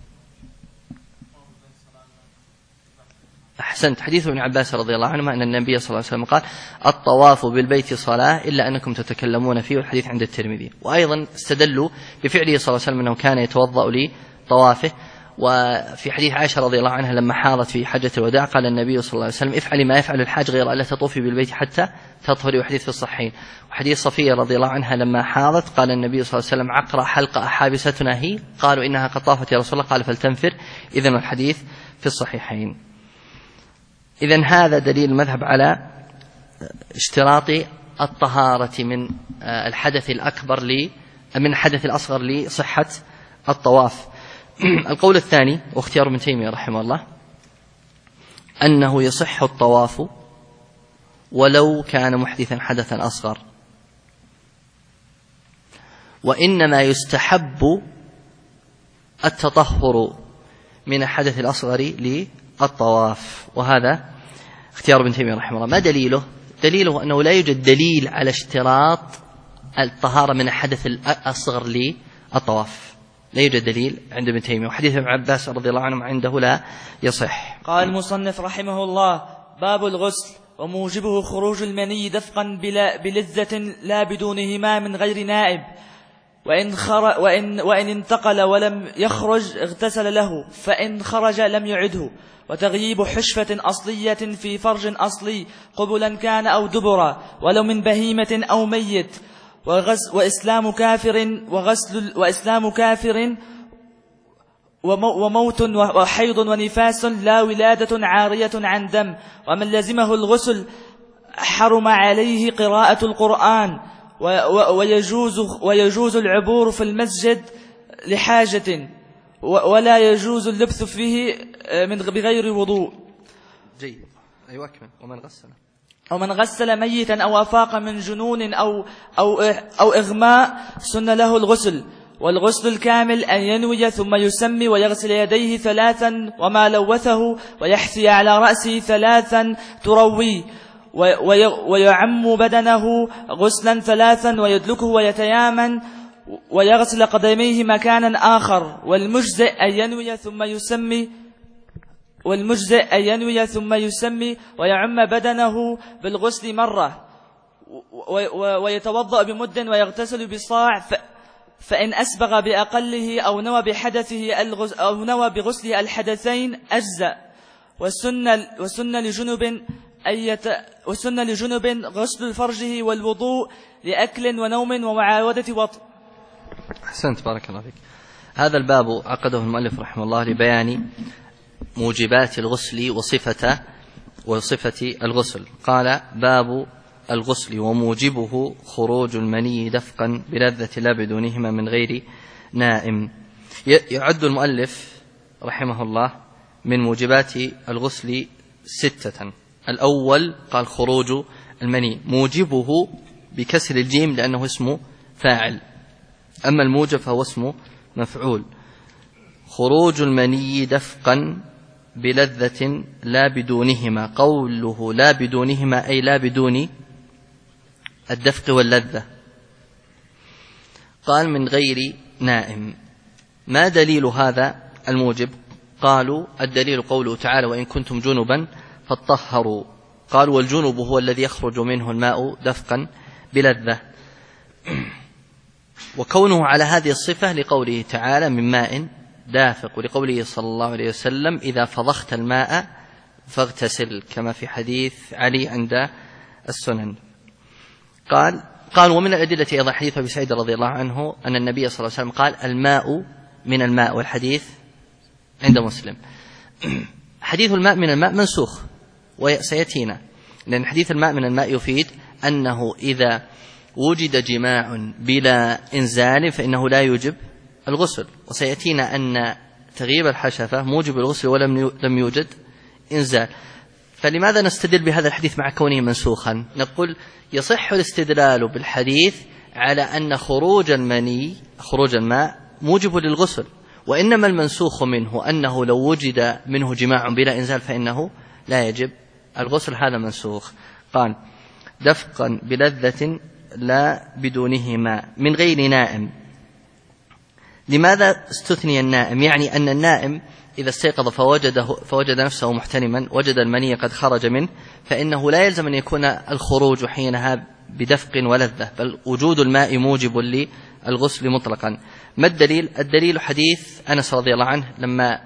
أحسنت، حديث ابن عباس رضي الله عنهما أن النبي صلى الله عليه وسلم قال: الطواف بالبيت صلاة إلا أنكم تتكلمون فيه، والحديث عند الترمذي. وأيضا استدلوا بفعله صلى الله عليه وسلم أنه كان يتوضأ لطوافه. وفي حديث عائشة رضي الله عنها لما حاضت في حجة الوداع قال النبي صلى الله عليه وسلم: افعلي ما يفعل الحاج غير ألا تطوفي بالبيت حتى تطهري. وحديث في الصحيحين. وحديث صفية رضي الله عنها لما حاضت قال النبي صلى الله عليه وسلم: عقرأ حلقة حابستنا هي؟ قالوا: إنها قد طافت يا رسول الله. قال: فلتنفر. إذن الحديث في الصحيحين. إذن هذا دليل المذهب على اشتراط الطهارة من الحدث الأكبر من الحدث الأصغر لصحة الطواف. القول الثاني واختيار ابن تيمية رحمه الله أنه يصح الطواف ولو كان محدثا حدثا أصغر، وإنما يستحب التطهر من الحدث الأصغر للطواف. وهذا اختيار ابن تيمية رحمه الله. ما دليله؟ دليله أنه لا يوجد دليل على اشتراط الطهارة من الحدث الأصغر للطواف، لا يوجد دليل عند ابن تيمية. وحديث ابن عباس رضي الله عنه عنده لا يصح. قال المصنف رحمه الله: باب الغسل، وموجبه خروج المني دفقا بلذة لا بدون همام غير نائب، وإن انتقل ولم يخرج اغتسل له، فإن خرج لم يعده. وتغييب حشفة أصلية في فرج أصلي قبلا كان أو دبرا ولو من بهيمة أو ميت. وإسلام كافر وموت وحيض ونفاس لا ولادة عارية عن دم. ومن لزمه الغسل حرم عليه قراءة القرآن ويجوز العبور في المسجد لحاجة، ولا يجوز اللبث فيه بغير وضوء. جيد. أيوة أكمل. ومن غسل ميتا أو أفاق من جنون أو إغماء سن له الغسل. والغسل الكامل أن ينوي ثم يسمي ويغسل يديه 3 وما لوثه ويحثي على رأسه 3 تروي ويعم بدنه غسلا 3 ويدلكه ويتيامن ويغسل قدميه مكانا آخر. والمجزئ أن ينوي ثم يسمي ويعم بدنه بالغسل مرة ويتوضأ بمد ويغتسل بصاع، فإن أسبغ بأقله أو نوى بحدثه أو نوى بغسله الحدثين أجزأ. وسن لجنب غسل فرجه والوضوء لأكل ونوم ومعاودة وطء. أحسنت، بارك الله فيك. هذا الباب عقده المؤلف رحمه الله لبيان موجبات الغسل وصفة الغسل. قال: باب الغسل وموجبه خروج المني دفقا بلذة لا بدونهما من غير نائم. يعد المؤلف رحمه الله من موجبات الغسل 6. الأول قال خروج المني، موجبه بكسر الجيم لأنه اسم فاعل، أما الموجب فهو اسم مفعول. خروج المني دفقا بلذة لا بدونهما، قوله لا بدونهما أي لا بدون الدفق واللذة. قال من غير نائم. ما دليل هذا الموجب؟ قالوا الدليل قوله تعالى: وإن كنتم جنبا فاطهروا. قالوا والجنب هو الذي يخرج منه الماء دفقا بلذة، وكونه على هذه الصفة لقوله تعالى: من ماء دافق، ولقوله صلى الله عليه وسلم: إذا فضخت الماء فاغتسل، كما في حديث علي عند السنن. قال ومن الأدلة أيضا حديث أبي سعيد رضي الله عنه أن النبي صلى الله عليه وسلم قال: الماء من الماء، والحديث عند مسلم. حديث الماء من الماء منسوخ وسيأتينا، لأن حديث الماء من الماء يفيد أنه إذا وجد جماع بلا إنزال فإنه لا يوجب الغسل، وسيأتينا أن تغيب الحشفة موجب الغسل ولم يوجد إنزال. فلماذا نستدل بهذا الحديث مع كونه منسوخا؟ نقول يصح الاستدلال بالحديث على أن خروج الماء موجب للغسل، وإنما المنسوخ منه أنه لو وجد منه جماع بلا إنزال فإنه لا يجب الغسل، هذا منسوخ. قال: دفقا بلذة لا بدونهما من غير نائم. لماذا استثني النائم؟ يعني أن النائم إذا استيقظ فوجد نفسه محتلما، وجد المني قد خرج منه، فإنه لا يلزم أن يكون الخروج حينها بدفق ولذة، بل وجود الماء موجب للغسل مطلقا. ما الدليل؟ الدليل حديث أنس رضي الله عنه لما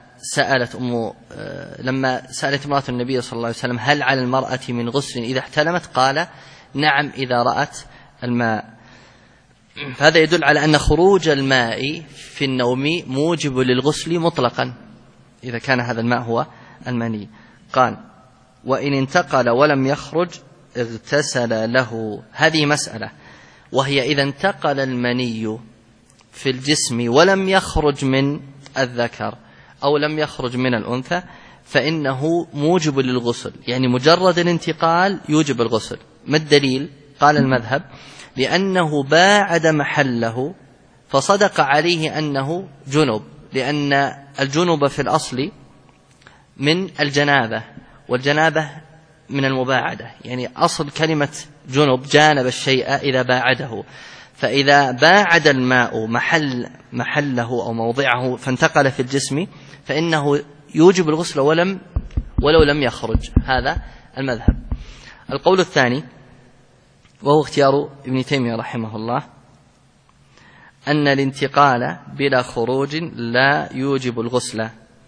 سألت امرأة النبي صلى الله عليه وسلم: هل على المرأة من غسل إذا احتلمت؟ قال: نعم إذا رأت الماء. فهذا يدل على أن خروج الماء في النوم موجب للغسل مطلقا إذا كان هذا الماء هو المني. قال: وإن انتقل ولم يخرج اغتسل له. هذه مسألة، وهي إذا انتقل المني في الجسم ولم يخرج من الذكر أو لم يخرج من الأنثى فإنه موجب للغسل، يعني مجرد الانتقال يوجب الغسل. ما الدليل؟ قال المذهب: لأنه باعد محله فصدق عليه أنه جنب، لأن الجنب في الأصل من الجنابة، والجنابة من المباعدة، يعني أصل كلمة جنب جانب الشيء إذا باعده، فإذا باعد الماء محله أو موضعه فانتقل في الجسم فإنه يوجب الغسل ولو لم يخرج. هذا المذهب. القول الثاني وهو اختيار ابن تيمية رحمه الله أن الانتقال بلا خروج لا يوجب الغسل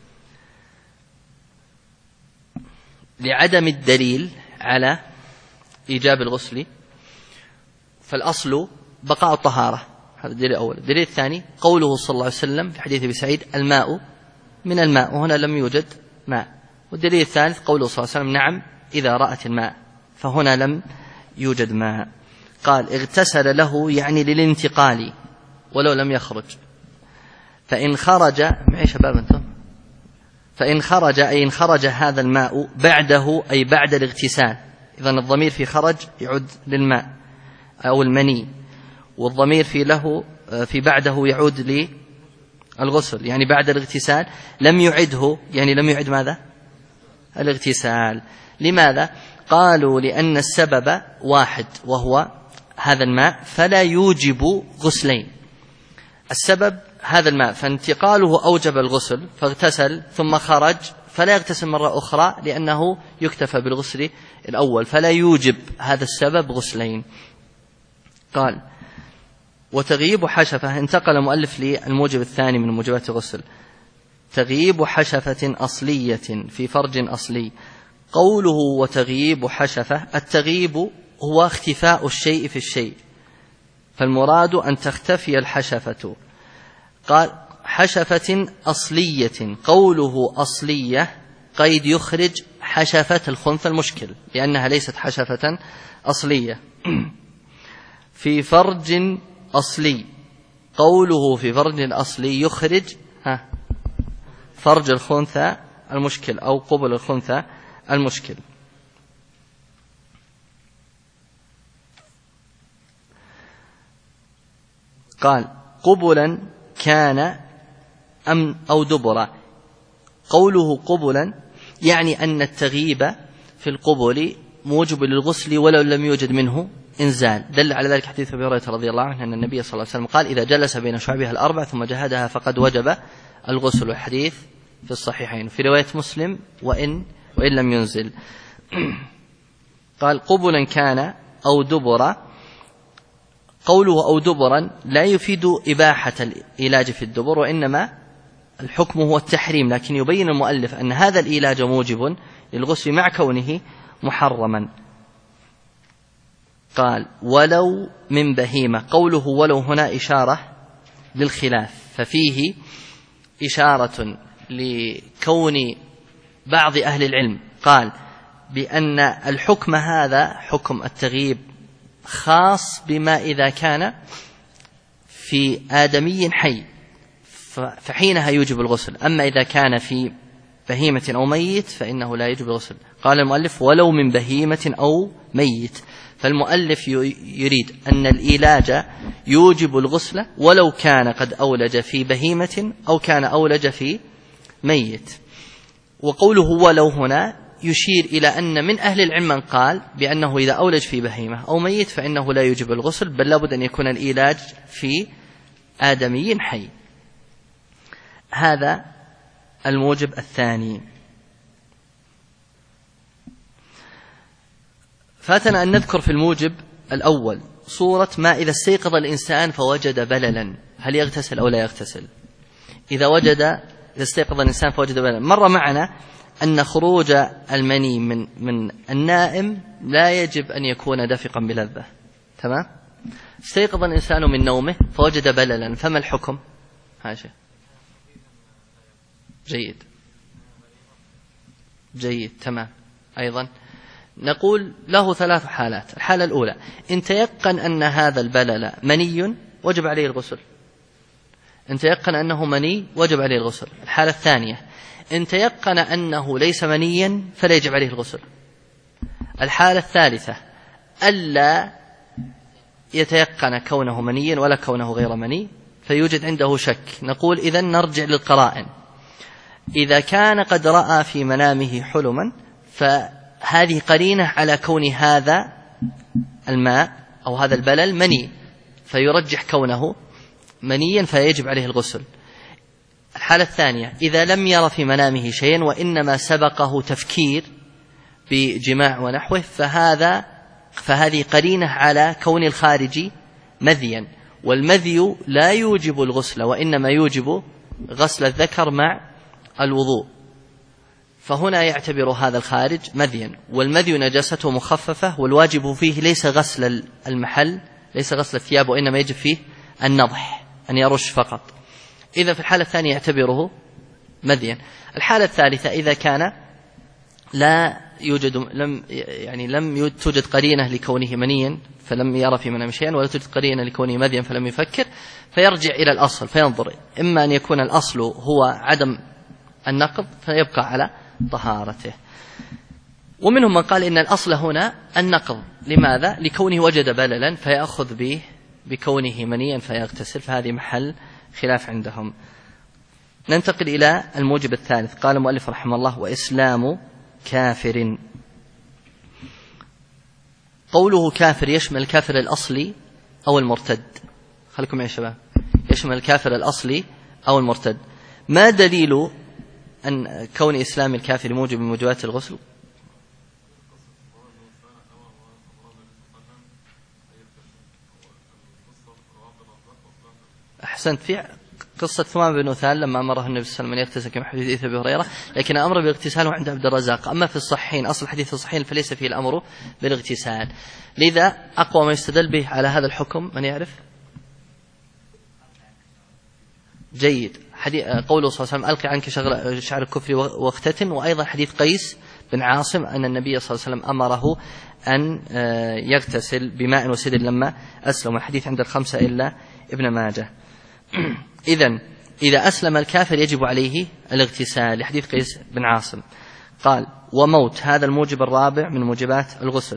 لعدم الدليل على إيجاب الغسل، فالأصل بقاء الطهارة. هذا الدليل الأول. الدليل الثاني قوله صلى الله عليه وسلم في حديث أبي سعيد: الماء من الماء، وهنا لم يوجد ماء. والدليل الثالث قوله صلى الله عليه وسلم: نعم إذا رأت الماء، فهنا لم يوجد ماء. قال اغتسل له يعني للانتقال ولو لم يخرج. فإن خرج معي شباب أنتم، فإن خرج أي إن خرج هذا الماء بعده أي بعد الاغتسال، إذن الضمير في خرج يعود للماء أو المني، والضمير في له في بعده يعود للغسل يعني بعد الاغتسال. لم يعده يعني لم يعد ماذا؟ الاغتسال. لماذا؟ قالوا لأن السبب واحد وهو هذا الماء فلا يوجب غسلين. السبب هذا الماء فانتقاله أوجب الغسل فاغتسل ثم خرج فلا يغتسل مرة أخرى لأنه يكتفى بالغسل الأول، فلا يوجب هذا السبب غسلين. قال وتغييب حشفة، انتقل المؤلف للموجب الثاني من موجبات الغسل، تغييب حشفة أصلية في فرج أصلي. قوله وتغييب حشفة، التغييب هو اختفاء الشيء في الشيء، فالمراد أن تختفي الحشفة. قال حشفة أصلية، قوله أصلية قيد يخرج حشفة الخنث المشكل لأنها ليست حشفة أصلية. في فرج أصلي، قوله في فرج أصلي يخرج فرج الخنثى المشكل أو قبل الخنثى المشكل. قال قبلا كان أم أو دبرا. قوله قبلا يعني أن التغييب في القبل موجب للغسل ولو لم يوجد منه إنزال. دل على ذلك حديث أبي هريرة رضي الله عنه أن النبي صلى الله عليه وسلم قال إذا جلس بين شعبها الأربع ثم جهدها فقد وجب الغسل، الحديث في الصحيحين. في رواية مسلم وإن لم ينزل. قال قبلا كان أو دبرا. قوله أو دبرا لا يفيد إباحة العلاج في الدبر، وإنما الحكم هو التحريم، لكن يبين المؤلف أن هذا العلاج موجب للغسل مع كونه محرما. قال ولو من بهيمة، قوله ولو هنا إشارة للخلاف، ففيه إشارة لكون بعض أهل العلم قال بأن الحكم هذا حكم التغييب خاص بما إذا كان في آدمي حي فحينها يوجب الغسل، أما إذا كان في بهيمة أو ميت فإنه لا يوجب الغسل. قال المؤلف ولو من بهيمة أو ميت، فالمؤلف يريد أن العلاج يوجب الغسل ولو كان قد أولج في بهيمة أو كان أولج في ميت. وقوله ولو هنا يشير إلى أن من أهل العلم من قال بأنه إذا أولج في بهيمة أو ميت فإنه لا يوجب الغسل، بل لابد أن يكون العلاج في آدمي حي. هذا الموجب الثاني. فاتنا أن نذكر في الموجب الأول صورة ما إذا استيقظ الإنسان فوجد بللا، هل يغتسل أو لا يغتسل؟ إذا استيقظ الإنسان فوجد بللا، مر معنا أن خروج المني من النائم لا يجب أن يكون دافقا بلذة، تمام؟ استيقظ الإنسان من نومه فوجد بللا، فما الحكم؟ هاشا جيد تمام. أيضا نقول له ثلاث حالات. الحالة الأولى إن تيقن أن هذا البلل مني وجب عليه الغسل، إن تيقن أنه مني وجب عليه الغسل. الحالة الثانية إن تيقن أنه ليس منيا فلا يجب عليه الغسل. الحالة الثالثة ألا يتيقن كونه منيا ولا كونه غير مني فيوجد عنده شك. نقول إذن نرجع للقرائن. إذا كان قد رأى في منامه حلما فهذه قرينة على كون هذا الماء أو هذا البلل مني، فيرجح كونه منيا فيجب عليه الغسل. الحالة الثانية إذا لم ير في منامه شيئا وإنما سبقه تفكير بجماع ونحوه فهذه قرينة على كون الخارج مذيا، والمذي لا يوجب الغسل وإنما يوجب غسل الذكر مع الوضوء، فهنا يعتبر هذا الخارج مذيا، والمذي نجاسته مخففة، والواجب فيه ليس غسل المحل، ليس غسل الثياب، وإنما يجب فيه النضح أن يرش فقط. إذا في الحالة الثانية يعتبره مذيا. الحالة الثالثة إذا كان لا لم توجد قرينة لكونه منيا فلم يرى في منام شيئا، ولا توجد قرينة لكونه مذيا فلم يفكر، فيرجع إلى الأصل فينظر، إما أن يكون الأصل هو عدم النقض فيبقى على طهارته. ومنهم من قال إن الأصل هنا النقض. لماذا؟ لكونه وجد بللا فيأخذ به بكونه منيا فيغتسل، فهذه محل خلاف عندهم. ننتقل إلى الموجب الثالث. قال المؤلف رحمه الله: وإسلام كافر. قوله كافر يشمل الكافر الأصلي أو المرتد. خليكم يا شباب، يشمل الكافر الأصلي أو المرتد. ما دليل أن كون إسلام الكافر موجب من موجبات الغسل؟ أحسنت، في قصة ثمامة بن أثال لما أمره النبي صلى الله عليه وسلم أن يغتسل كما حديث أبي هريرة، لكن أمر بالاغتسال عند عبد الرزاق. أما في الصحيحين، أصل الحديث في الصحيحين، فليس فيه الأمر بالاغتسال. لذا أقوى ما يستدل به على هذا الحكم من يعرف؟ جيد. قوله صلى الله عليه وسلم: ألقي عنك شعر الكفر واختتن. وأيضا حديث قيس بن عاصم أن النبي صلى الله عليه وسلم أمره أن يغتسل بماء وسدر لما أسلم، الحديث عند الخمسة إلا ابن ماجه. إذا أسلم الكافر يجب عليه الاغتسال لحديث قيس بن عاصم. قال: وموت، هذا الموجب الرابع من موجبات الغسل.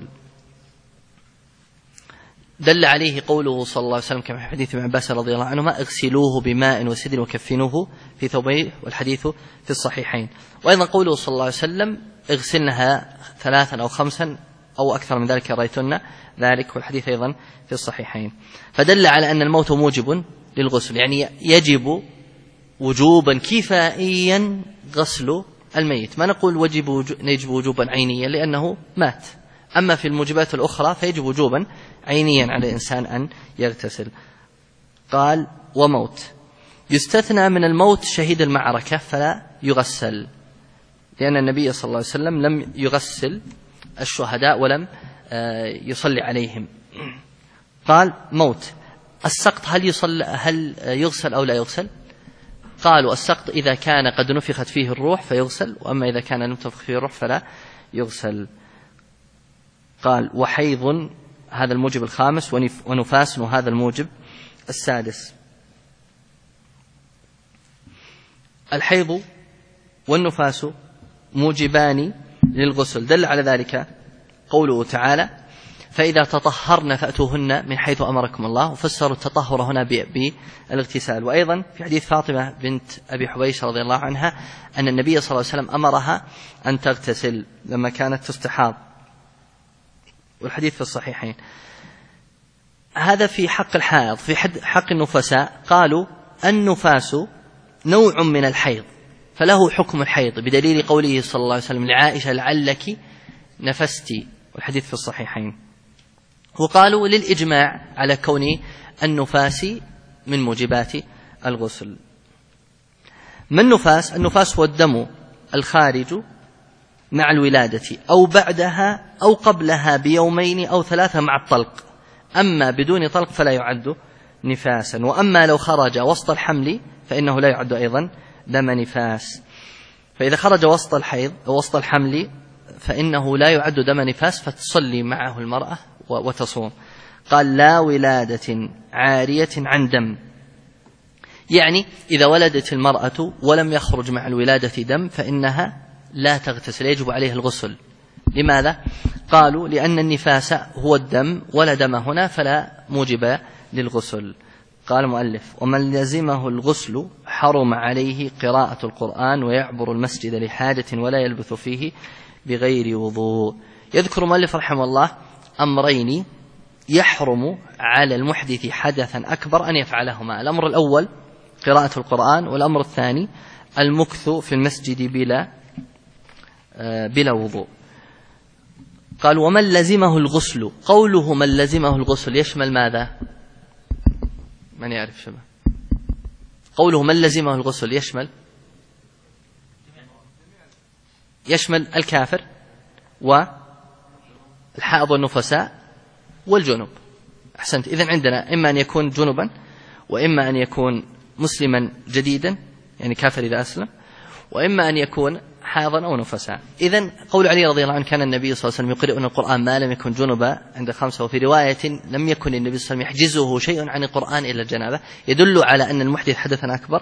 دل عليه قوله صلى الله عليه وسلم كما في حديث ابن عباس رضي الله عنهما: اغسلوه بماء وسدر وكفنوه في ثوبيه، والحديث في الصحيحين. وأيضا قوله صلى الله عليه وسلم: اغسلنها 3 أو 5 أو أكثر من ذلك رأيتن ذلك، والحديث أيضا في الصحيحين. فدل على أن الموت موجب للغسل، يعني يجب وجوبا كفائيا غسل الميت. ما نقول يجب وجوبا عينيا لأنه مات. أما في الموجبات الأخرى فيجب وجوبا عينيا على الإنسان أن يغتسل. قال: وموت، يستثنى من الموت شهيد المعركة فلا يغسل، لأن النبي صلى الله عليه وسلم لم يغسل الشهداء ولم يصلي عليهم. قال: موت. السقط هل يغسل أو لا يغسل؟ قالوا: السقط إذا كان قد نفخت فيه الروح فيغسل، وأما إذا كان لم تنفخ فيه الروح فلا يغسل. قال: وحيض، هذا الموجب الخامس، ونفاس، وهذا الموجب السادس. الحيض والنفاس موجبان للغسل، دل على ذلك قوله تعالى: فإذا تطهرن فأتوهن من حيث أمركم الله. وفسروا التطهر هنا بالاغتسال. وأيضا في حديث فاطمة بنت أبي حبيش رضي الله عنها أن النبي صلى الله عليه وسلم أمرها أن تغتسل لما كانت تستحاض، والحديث في الصحيحين. هذا في حق الحائض. في حق النفساء قالوا: النفاس نوع من الحيض فله حكم الحيض، بدليل قوله صلى الله عليه وسلم لعائشة: لعلك نفستي، والحديث في الصحيحين. وقالوا للإجماع على كون النفاس من موجبات الغسل. ما النفاس؟ النفاس هو الدم الخارج مع الولادة أو بعدها أو قبلها بيومين أو 3 مع الطلق. أما بدون طلق فلا يعد نفاسا. وأما لو خرج وسط الحمل فإنه لا يعد أيضا دم نفاس. فإذا خرج وسط الحيض أو وسط الحمل فإنه لا يعد دم نفاس، فتصلي معه المرأة وتصوم. قال: لا ولادة عارية عن دم، يعني إذا ولدت المرأة ولم يخرج مع الولادة دم فإنها لا تغتسل، يجب عليها الغسل. لماذا؟ قالوا: لأن النفاس هو الدم ولا دم هنا، فلا موجب للغسل. قال المؤلف: ومن لزمه الغسل حرم عليه قراءة القرآن ويعبر المسجد لحاجة ولا يلبث فيه بغير وضوء. يذكر المؤلف رحمه الله أمرين يحرم على المحدث حدثا أكبر أن يفعلهما. الأمر الأول قراءة القرآن، والأمر الثاني المكث في المسجد بلا وضوء. قال: ومن لزمه الغسل. قوله من لزمه الغسل يشمل ماذا؟ من يعرف شبه؟ قوله من لزمه الغسل يشمل الكافر والحائض والنفساء والجنب. أحسنت. إذن عندنا إما أن يكون جنبا، وإما أن يكون مسلما جديدا يعني كافر إذا أسلم، وإما أن يكون حائضا أو نفساء. إذن قول علي رضي الله عنه كان النبي صلى الله عليه وسلم يقرئنا القرآن ما لم يكن جنبا عند 5، وفي رواية لم يكن النبي صلى الله عليه وسلم يحجزه شيء عن القرآن إلا الجنابة، يدل على أن المحدث حدثا أكبر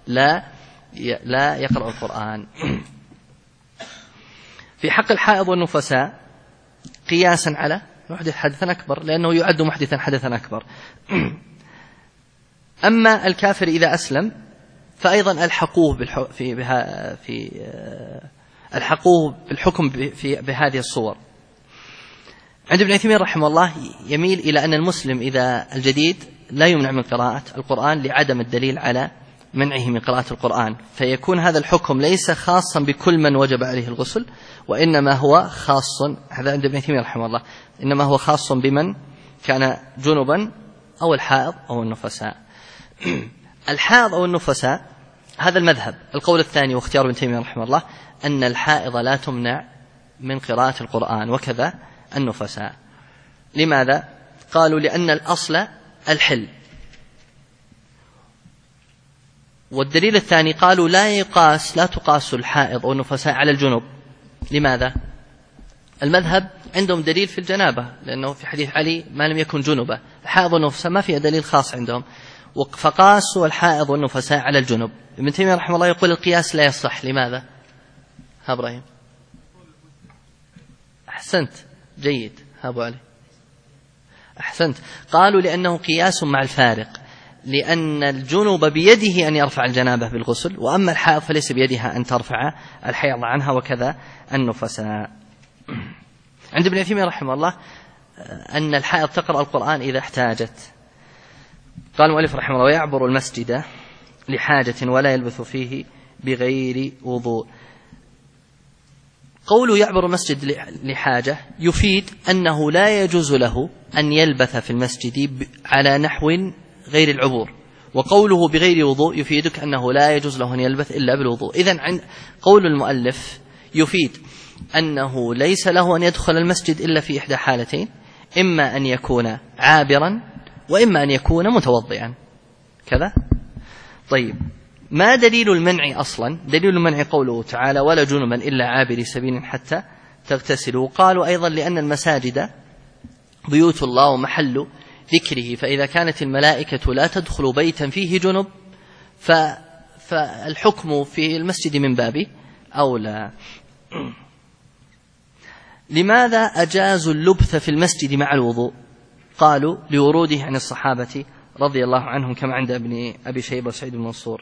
لا يقرأ القرآن. في حق الحائض والنفساء قياسا على محدث حدثا أكبر، لأنه يعد محدثا حدثا أكبر. أما الكافر إذا أسلم فأيضا الحقوه بالحكم بهذه الصور. عند ابن عثيمين رحمه الله يميل إلى أن المسلم إذا الجديد لا يمنع من قراءة القرآن لعدم الدليل على منعه من قراءة القرآن، فيكون هذا الحكم ليس خاصا بكل من وجب عليه الغسل، وإنما هو خاص، هذا عند ابن عثيمين رحمه الله، إنما هو خاص بمن كان جنبا أو الحائض أو النفساء. الحائض أو النفساء هذا المذهب. القول الثاني واختيار ابن تيمية رحمه الله أن الحائض لا تمنع من قراءة القرآن وكذا النفساء. لماذا؟ قالوا لأن الأصل الحل. والدليل الثاني قالوا لا تقاس الحائض أو النفساء على الجنوب. لماذا؟ المذهب عندهم دليل في الجنابة، لأنه في حديث علي ما لم يكن جنبا. الحائض والنفساء ما فيها دليل خاص عندهم، فقاسوا الحائض والنفساء على الجنب. ابن تيمية رحمه الله يقول القياس لا يصح. لماذا؟ ها إبراهيم؟ أحسنت، جيد. ها أبو علي؟ أحسنت. قالوا لأنه قياس مع الفارق، لأن الجنوب بيده أن يرفع الجنابة بالغسل، وأما الحائض فليس بيدها أن ترفع الحيض عنها، وكذا النفساء. عند ابن عثيمين رحمه الله أن الحائض تقرأ القرآن إذا احتاجت. قال المؤلف رحمه الله ويعبر المسجد لحاجة ولا يلبث فيه بغير وضوء. قوله يعبر المسجد لحاجة يفيد أنه لا يجوز له أن يلبث في المسجد على نحو غير العبور، وقوله بغير وضوء يفيدك أنه لا يجوز له أن يلبث إلا بالوضوء. إذن عند قول المؤلف يفيد أنه ليس له أن يدخل المسجد إلا في إحدى حالتين، إما أن يكون عابرا وإما أن يكون متوضئا كذا. طيب، ما دليل المنع أصلا؟ دليل المنع قوله تعالى ولا جنبا إلا عابر سبيل حتى تغتسلوا. قالوا أيضا لأن المساجد بيوت الله ومحل ذكره، فإذا كانت الملائكة لا تدخل بيتا فيه جنب فالحكم في المسجد من باب أولى. لماذا أجازوا اللبث في المسجد مع الوضوء؟ قالوا لوروده عن الصحابة رضي الله عنهم كما عند ابن أبي شيبة وسعيد بن منصور.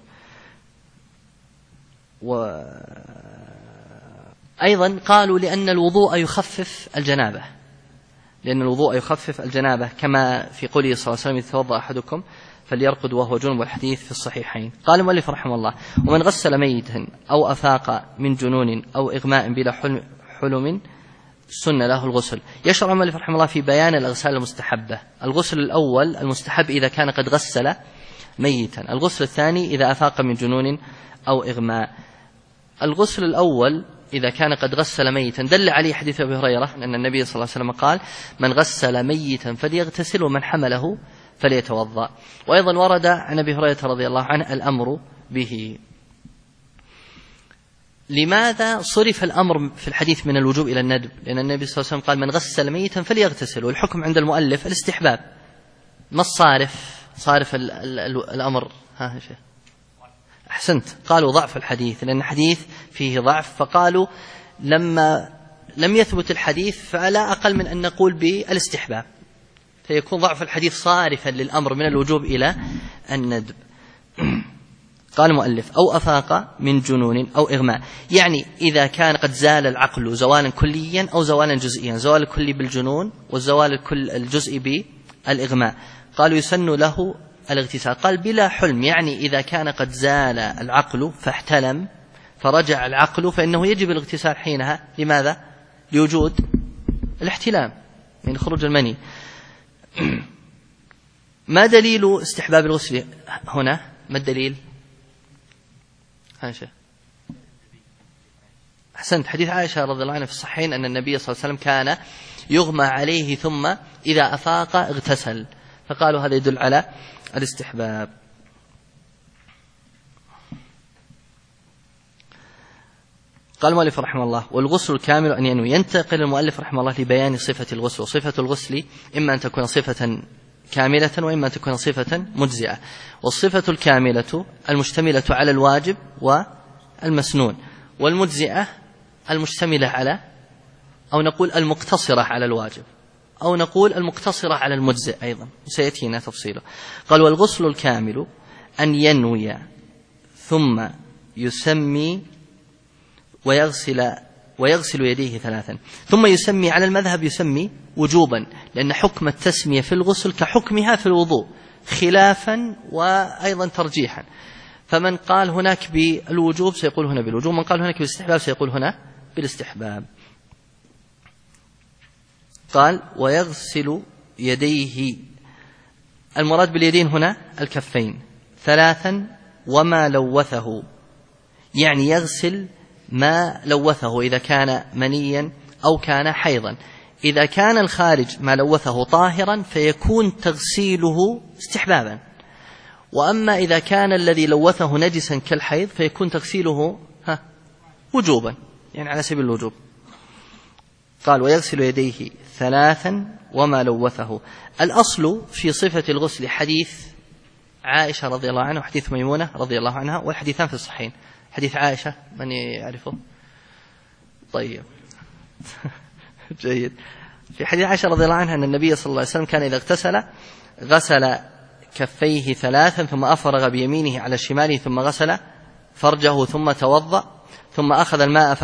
وأيضا قالوا لأن الوضوء يخفف الجنابة، لأن الوضوء يخفف الجنابة كما في قوله صلى الله عليه وسلم إذ توضأ أحدكم فليرقد وهو جنب، والحديث في الصحيحين. قال المؤلف رحمه الله ومن غسل ميتا أو أفاق من جنون أو إغماء بلا حلم سن له الغسل. يشرع المؤلف رحمه الله في بيان الأغسال المستحبة. الغسل الأول المستحب إذا كان قد غسل ميتا، الغسل الثاني إذا أفاق من جنون أو إغماء. الغسل الأول إذا كان قد غسل ميتا دل عليه حديث أبي هريرة أن النبي صلى الله عليه وسلم قال من غسل ميتا فليغتسل ومن حمله فليتوضأ. وأيضا ورد عن أبي هريرة رضي الله عنه الأمر به. لماذا صرف الأمر في الحديث من الوجوب إلى الندب؟ لأن النبي صلى الله عليه وسلم قال من غسل ميتا فليغتسل، والحكم عند المؤلف الاستحباب. ما صارف الأمر؟ ها شيء أحسنت. قالوا ضعف الحديث، لأن الحديث فيه ضعف، فقالوا لما لم يثبت الحديث فلا أقل من أن نقول بالاستحباب، فيكون ضعف الحديث صارفا للأمر من الوجوب إلى الندب. قال المؤلف أو أفاق من جنون أو إغماء، يعني إذا كان قد زال العقل زوالا كليا أو زوالا جزئيا، زوال الكلي بالجنون والزوال الجزئي بالإغماء. قالوا يسن له الاغتسال. قال بلا حلم، يعني إذا كان قد زال العقل فاحتلم فرجع العقل فإنه يجب الاغتسال حينها. لماذا؟ لوجود الاحتلام من خروج المني. ما دليل استحباب الغسل هنا؟ ما الدليل؟ عائشة. أحسنت. حديث عائشة رضي الله عنها في الصحيحين أن النبي صلى الله عليه وسلم كان يغمى عليه ثم إذا أفاق اغتسل، فقالوا هذا يدل على الاستحباب. قال المؤلف رحمه الله: والغسل الكامل أن ينوي. ينتقل المؤلف رحمه الله لبيان صفة الغسل. وصفة الغسل إما أن تكون صفة كاملة وإما أن تكون صفة مجزئة. والصفة الكاملة المشتملة على الواجب والمسنون، والمجزئة المشتملة على، أو نقول المقتصرة على الواجب، أو نقول المقتصرة على المجزئ أيضا، سيأتينا تفصيله. قال: والغسل الكامل أن ينوي ثم يسمي ويغسل يديه 3. ثم يسمي على المذهب يسمي وجوبا، لأن حكم التسمية في الغسل كحكمها في الوضوء، خلافا وأيضا ترجيحا. فمن قال هناك بالوجوب سيقول هنا بالوجوب، من قال هناك بالاستحباب سيقول هنا بالاستحباب. قال: ويغسل يديه، المراد باليدين هنا الكفين 3 وما لوثه، يعني يغسل ما لوثه إذا كان منيا أو كان حيضا. إذا كان الخارج ما لوثه طاهرا فيكون تغسيله استحبابا، وأما إذا كان الذي لوثه نجسا كالحيض فيكون تغسيله وجوبا، يعني على سبيل الوجوب. قال: ويغسل يديه 3 وما لوثه. الأصل في صفة الغسل حديث عائشة رضي الله عنها وحديث ميمونة رضي الله عنها، والحديثان في الصحيحين. حديث عائشة من يعرفه؟ طيب جيد. في حديث عائشة رضي الله عنها أن النبي صلى الله عليه وسلم كان إذا اغتسل غسل كفيه 3 ثم أفرغ بيمينه على شماله ثم غسل فرجه ثم توضأ ثم أخذ الماء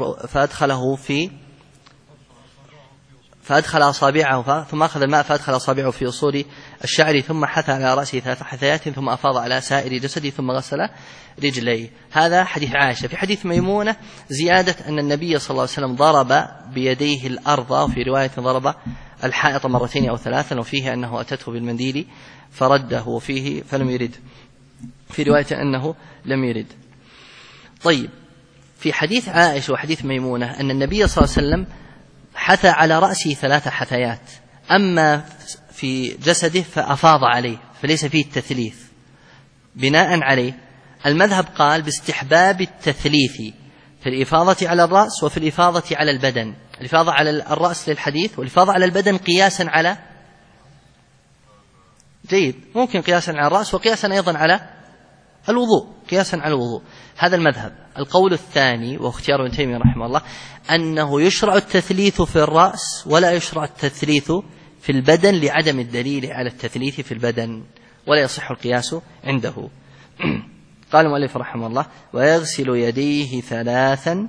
فأدخل أصابعه ثم أخذ الماء فأدخل أصابعه في أصول الشعر ثم حثى على رأسه 3 حثيات ثم أفاض على سائر جسده ثم غسل رجليه. هذا حديث عائشة. في حديث ميمونة زيادة أن النبي صلى الله عليه وسلم ضرب بيديه الأرض، وفي رواية ضرب الحائط 2 أو 3، وفيه أنه أتته بالمنديل فرده وفيه فلم يرد، في رواية أنه لم يرد. طيب، في حديث عائشة وحديث ميمونة أن النبي صلى الله عليه وسلم حثى على رأسه 3 حثيات، أما في جسده فأفاض عليه، فليس فيه التثليث. بناء عليه المذهب قال باستحباب التثليث في الإفاضة على الرأس وفي الإفاضة على البدن. الإفاضة على الرأس للحديث، والإفاضة على البدن قياسا على جيد، ممكن قياسا على الرأس وقياسا أيضا على الوضوء، قياسا على الوضوء. هذا المذهب. القول الثاني واختيار ابن تيمية رحمه الله أنه يشرع التثليث في الرأس ولا يشرع التثليث في البدن لعدم الدليل على التثليث في البدن، ولا يصح القياس عنده. قال المؤلف رحمه الله: ويغسل يديه 3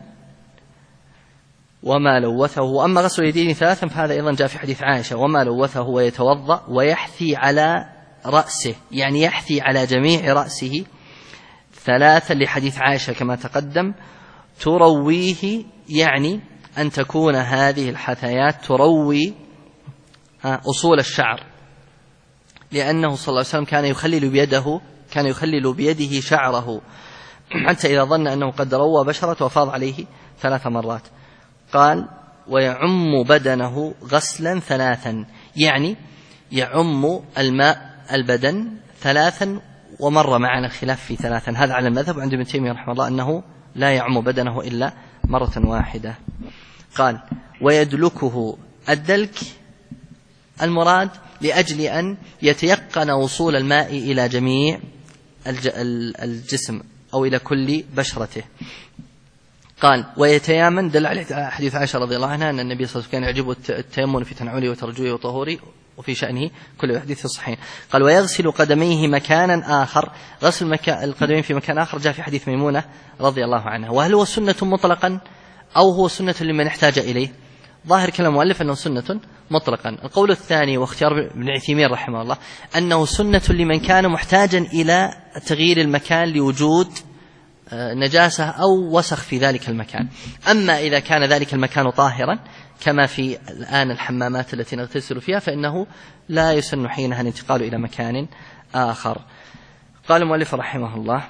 وما لوثه. وأما غسل يديه 3 فهذا أيضا جاء في حديث عائشة: وما لوثه ويتوضأ ويحثي على رأسه، يعني يحثي على جميع رأسه 3 لحديث عائشة كما تقدم. ترويه، يعني أن تكون هذه الحثيات تروي أصول الشعر، لأنه صلى الله عليه وسلم كان يخلل بيده شعره حتى إذا ظن أنه قد روى بشرة وفاض عليه 3 مرات. قال: ويعم بدنه غسلا 3، يعني يعم الماء البدن 3، ومر معنا الخلاف في 3. هذا على المذهب. عند ابن تيمية رحمه الله أنه لا يعم بدنه إلا مرة واحدة. قال: ويدلكه. الدلك المراد لأجل أن يتيقن وصول الماء إلى جميع الجسم أو إلى كل بشرته. قال: ويتيامن. دل على حديث عائشة رضي الله عنها أن النبي صلى الله عليه وسلم كان يعجبه التيمم في تنعله وترجله وطهوره وفي شأنه كل حديث في الصحيحين. قال: ويغسل قدميه مكانا آخر. غسل القدمين في مكان آخر جاء في حديث ميمونة رضي الله عنها. وهل هو سنة مطلقا أو هو سنة لمن احتاج إليه؟ ظاهر كلام المؤلف أنه سنة مطلقا. القول الثاني واختيار ابن عثيمين رحمه الله أنه سنة لمن كان محتاجا إلى تغيير المكان لوجود نجاسة أو وسخ في ذلك المكان. أما إذا كان ذلك المكان طاهرا كما في الآن الحمامات التي نغتسل فيها فإنه لا يسن حينها الانتقال إلى مكان آخر. قال المؤلف رحمه الله: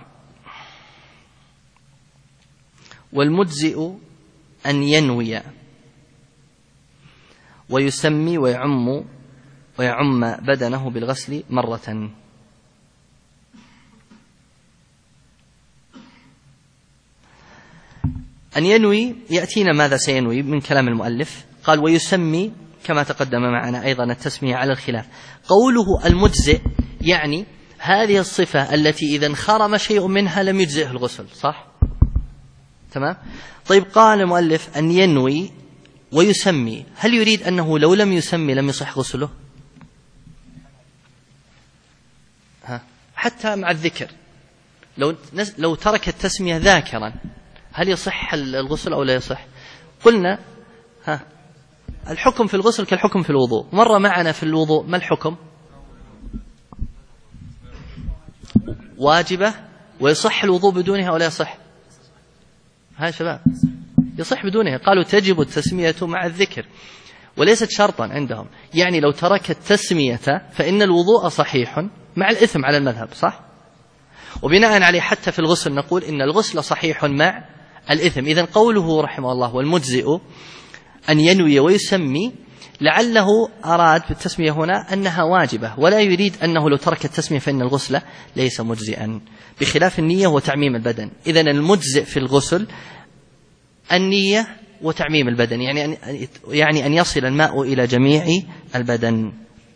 والمجزئ أن ينوي ويسمي ويعم بدنه بالغسل مرة. أن ينوي يأتينا ماذا سينوي من كلام المؤلف. قال ويسمي كما تقدم معنا أيضا التسمية على الخلاف. قوله المجزئ يعني هذه الصفة التي إذا انخرم شيء منها لم يجزئه الغسل، صح؟ تمام. طيب قال المؤلف أن ينوي ويسمي، هل يريد أنه لو لم يسمي لم يصح غسله؟ حتى مع الذكر لو ترك التسمية ذاكرا هل يصح الغسل أو لا يصح؟ قلنا الحكم في الغسل كالحكم في الوضوء. مر معنا في الوضوء ما الحكم؟ واجبة ويصح الوضوء بدونها أو لا يصح؟ هاي شباب يصح بدونها. قالوا تجب التسمية مع الذكر وليست شرطا عندهم، يعني لو ترك التسمية فإن الوضوء صحيح مع الإثم على المذهب، صح؟ وبناء عليه حتى في الغسل نقول إن الغسل صحيح مع الإثم. إذن قوله رحمه الله والمجزئ أن ينوي ويسمي لعله أراد بالتسمية هنا أنها واجبة ولا يريد أنه لو ترك التسمية فإن الغسل ليس مجزئا، بخلاف النية وتعميم البدن. إذن المجزئ في الغسل النية وتعميم البدن، يعني أن يصل الماء إلى جميع البدن.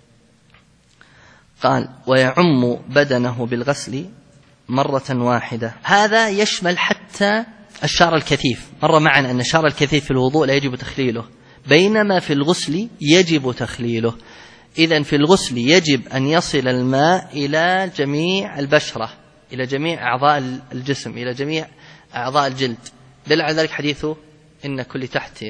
قال ويعم بدنه بالغسل مرة واحدة. هذا يشمل حتى الشعر الكثيف. مر معنا أن الشعر الكثيف في الوضوء لا يجب تخليله، بينما في الغسل يجب تخليله. إذن في الغسل يجب أن يصل الماء إلى جميع البشرة، إلى جميع أعضاء الجسم، إلى جميع أعضاء الجلد. دل على ذلك حديثه إن كل تحته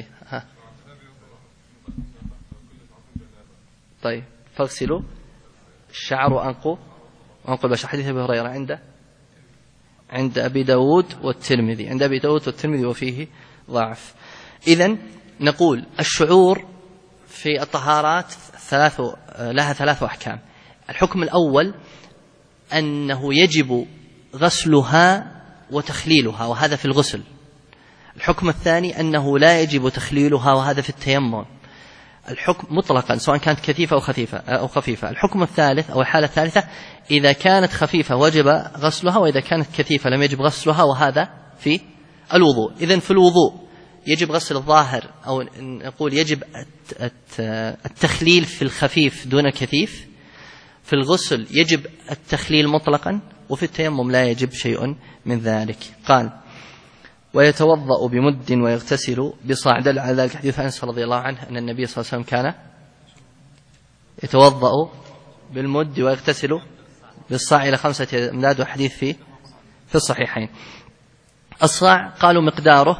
طيب فاغسلوا الشعر وأنقوا البشرة. حديث أبي هريرة عند أبي داود والترمذي، عند أبي داود والترمذي وفيه ضعف. إذن نقول الشعور في الطهارات لها ثلاث أحكام. الحكم الأول أنه يجب غسلها وتخليلها، وهذا في الغسل. الحكم الثاني أنه لا يجب تخليلها، وهذا في التيمم. الحكم مطلقا سواء كانت كثيفة أو خفيفة. الحكم الثالث أو الحالة الثالثة إذا كانت خفيفة وجب غسلها، وإذا كانت كثيفة لم يجب غسلها، وهذا في الوضوء. إذن في الوضوء يجب غسل الظاهر، أو نقول يجب التخليل في الخفيف دون الكثيف. في الغسل يجب التخليل مطلقا، وفي التيمم لا يجب شيء من ذلك. قال ويتوضأ بمد ويغتسل بصاع. دل على ذلك حديث أنس رضي الله عنه أن النبي صلى الله عليه وسلم كان يتوضأ بالمد ويغتسل بالصاع إلى 5 أمداد، وحديث في الصحيحين. الصاع قالوا مقداره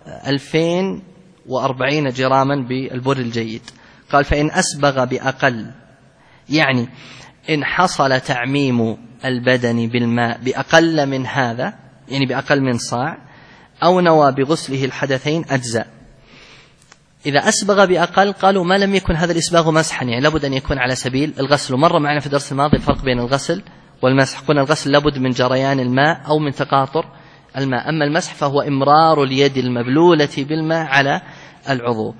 2040 جراما بالبر الجيد. قال فإن أسبغ بأقل، يعني إن حصل تعميم البدن بالماء بأقل من هذا، يعني بأقل من صاع، أو نوى بغسله الحدثين أجزاء. إذا أسبغ بأقل قالوا ما لم يكن هذا الإسباغ مسحا، يعني لابد أن يكون على سبيل الغسل. ومر معنا في الدرس الماضي الفرق بين الغسل والمسح. قلنا الغسل لابد من جريان الماء أو من تقاطر الماء، أما المسح فهو إمرار اليد المبلولة بالماء على العضو.